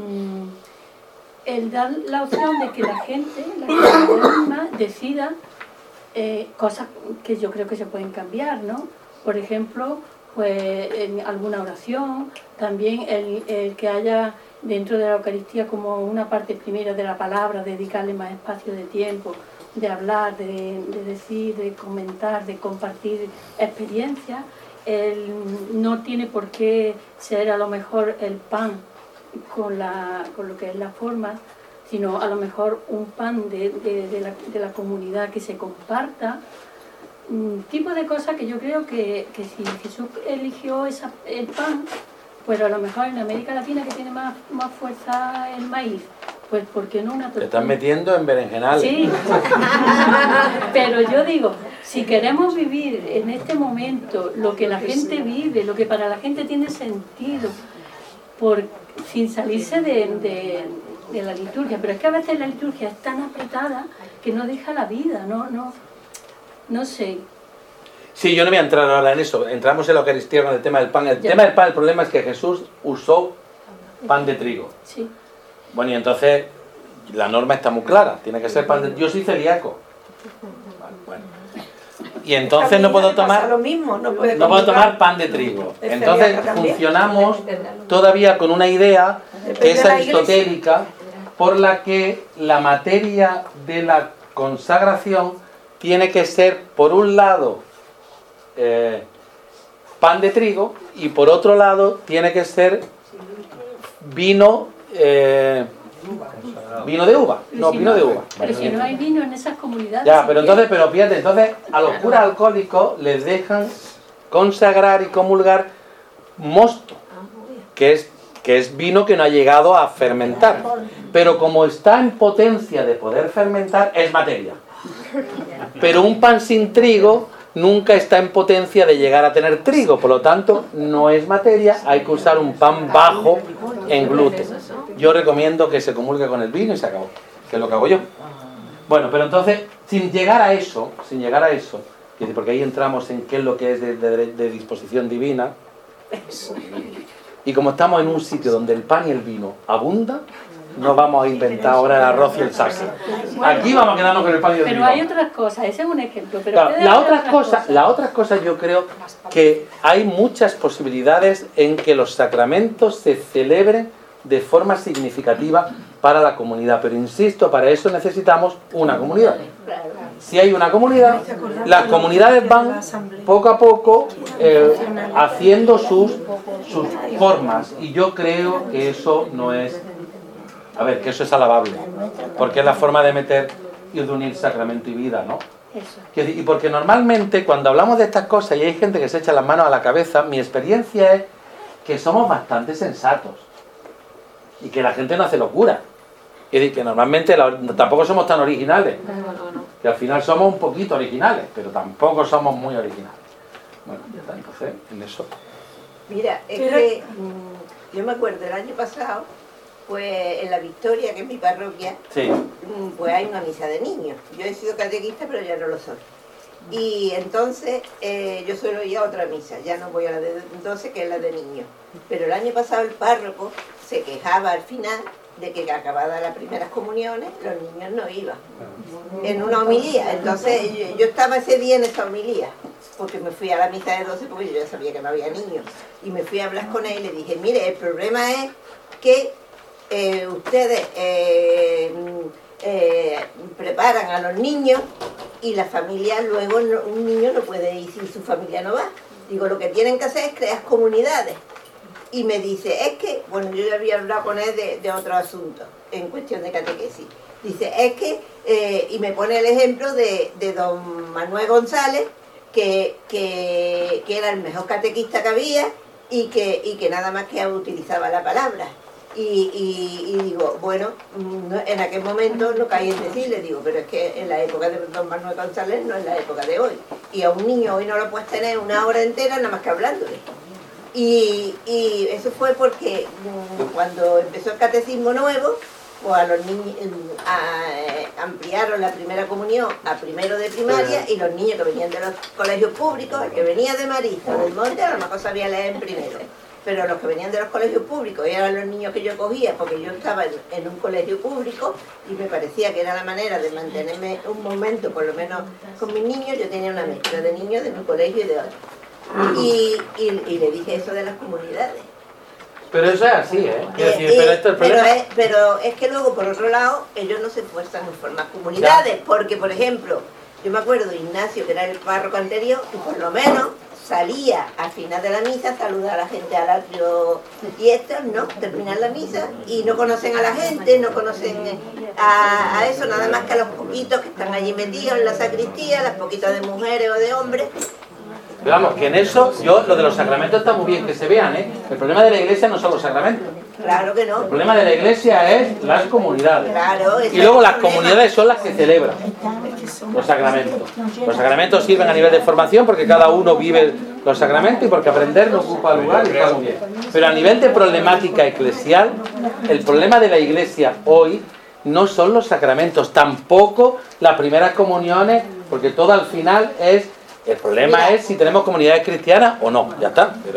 el dar la opción de que la gente, la comunidad misma, decida cosas que yo creo que se pueden cambiar, ¿no? Por ejemplo, pues en alguna oración, también el que haya dentro de la Eucaristía como una parte primera de la palabra, dedicarle más espacio de tiempo, de hablar, de decir, de comentar, de compartir experiencias. No tiene por qué ser a lo mejor el pan con lo que es la forma, sino a lo mejor un pan de la comunidad que se comparta. Un tipo de cosas que yo creo que si Jesús eligió el pan, pues a lo mejor en América Latina, que tiene más fuerza el maíz, pues ¿por qué no una tortilla? Te estás metiendo en berenjenales. Sí, pero yo digo, si queremos vivir en este momento lo que la gente vive, lo que para la gente tiene sentido, sin salirse de la liturgia, pero es que a veces la liturgia es tan apretada que no deja la vida, no sé. Sí, yo no voy a entrar ahora en eso. Entramos en la Eucaristía con el tema del pan. El tema del pan, el problema es que Jesús usó pan de trigo. Sí. Bueno, y entonces la norma está muy clara. Tiene que ser pan de trigo. Yo soy celíaco. Bueno. Y entonces no puedo tomar... No puedo tomar pan de trigo. Entonces funcionamos todavía con una idea que es aristotélica, por la que la materia de la consagración tiene que ser, por un lado, pan de trigo, y por otro lado tiene que ser vino de uva. No, vino de uva. Pero si no hay vino en esas comunidades. Ya, pero fíjate, entonces a los curas alcohólicos les dejan consagrar y comulgar mosto, que es vino que no ha llegado a fermentar. Pero como está en potencia de poder fermentar, es materia. Pero un pan sin trigo nunca está en potencia de llegar a tener trigo, por lo tanto no es materia, hay que usar un pan bajo en gluten. Yo recomiendo que se comulgue con el vino y se acabó, que es lo que hago yo. Bueno, pero entonces, sin llegar a eso, porque ahí entramos en qué es lo que es de disposición divina, y como estamos en un sitio donde el pan y el vino abundan, no vamos a inventar ahora el arroz y el salsa. Aquí vamos a quedarnos con el pan y el vino. Pero hay otras cosas, ese es un ejemplo. Pero claro, las otras cosas yo creo que hay muchas posibilidades en que los sacramentos se celebren de forma significativa para la comunidad. Pero insisto, para eso necesitamos una comunidad. Si hay una comunidad, las comunidades van poco a poco haciendo sus formas. Y yo creo que eso no es... A ver, que eso es alabable, porque es la forma de meter y de unir sacramento y vida, ¿no? Eso. Y porque normalmente cuando hablamos de estas cosas y hay gente que se echa las manos a la cabeza, mi experiencia es que somos bastante sensatos y que la gente no hace locura. Es decir, que normalmente tampoco somos tan originales, que al final somos un poquito originales, pero tampoco somos muy originales. Bueno, ya está, entonces, en eso. Mira, es que yo me acuerdo el año pasado, pues en La Victoria, que es mi parroquia, Sí. pues hay una misa de niños. Yo he sido catequista, pero ya no lo soy. Y entonces yo solo iba a otra misa, ya no voy a la de entonces, que es la de niños. Pero el año pasado el párroco se quejaba al final de que acabadas las primeras comuniones, los niños no iban. En una homilía. Entonces yo estaba ese día en esa homilía, porque me fui a la misa de 12 porque yo ya sabía que no había niños. Y me fui a hablar con él y le dije, mire, el problema es que ustedes preparan a los niños y la familia luego un niño no puede ir si su familia no va. Digo, lo que tienen que hacer es crear comunidades. Y me dice, es que, bueno, yo ya había hablado con él de otro asunto en cuestión de catequesis. Dice, es que, y me pone el ejemplo de don Manuel González, que era el mejor catequista que había y que nada más que utilizaba la palabra. Y digo, bueno, en aquel momento no caí en decirle, digo, pero es que en la época de don Manuel González no es la época de hoy. Y a un niño hoy no lo puedes tener una hora entera nada más que hablándole. Y eso fue porque cuando empezó el catecismo nuevo, pues a los niños ampliaron la primera comunión a primero de primaria y los niños que venían de los colegios públicos, el que venía de Marista, del Monte, a lo mejor sabía leer en primero. Pero los que venían de los colegios públicos y eran los niños que yo cogía, porque yo estaba en un colegio público y me parecía que era la manera de mantenerme un momento, por lo menos con mis niños. Yo tenía una mezcla de niños de mi colegio y de otro. Y le dije eso de las comunidades. Pero eso es así, ¿eh? Decir, pero esto es el problema. Pero es que luego, por otro lado, ellos no se esfuerzan en formar comunidades, porque, por ejemplo, yo me acuerdo de Ignacio, que era el párroco anterior, y por lo menos salía al final de la misa a saludar a la gente al atrio, y estos no, terminan la misa y no conocen a la gente, no conocen a eso, nada más que a los poquitos que están allí metidos en la sacristía, las poquitas de mujeres o de hombres. Pero vamos, que en eso, lo de los sacramentos está muy bien que se vean, ¿eh? El problema de la iglesia no son los sacramentos. Claro que no. El problema de la iglesia es las comunidades. Claro, y luego las comunidades son las que celebran los sacramentos. Los sacramentos sirven a nivel de formación porque cada uno vive los sacramentos y porque aprender no ocupa lugar y está muy bien. Pero a nivel de problemática eclesial, el problema de la iglesia hoy no son los sacramentos, tampoco las primeras comuniones, porque todo al final es... El problema es si tenemos comunidades cristianas o no, ya está. Pero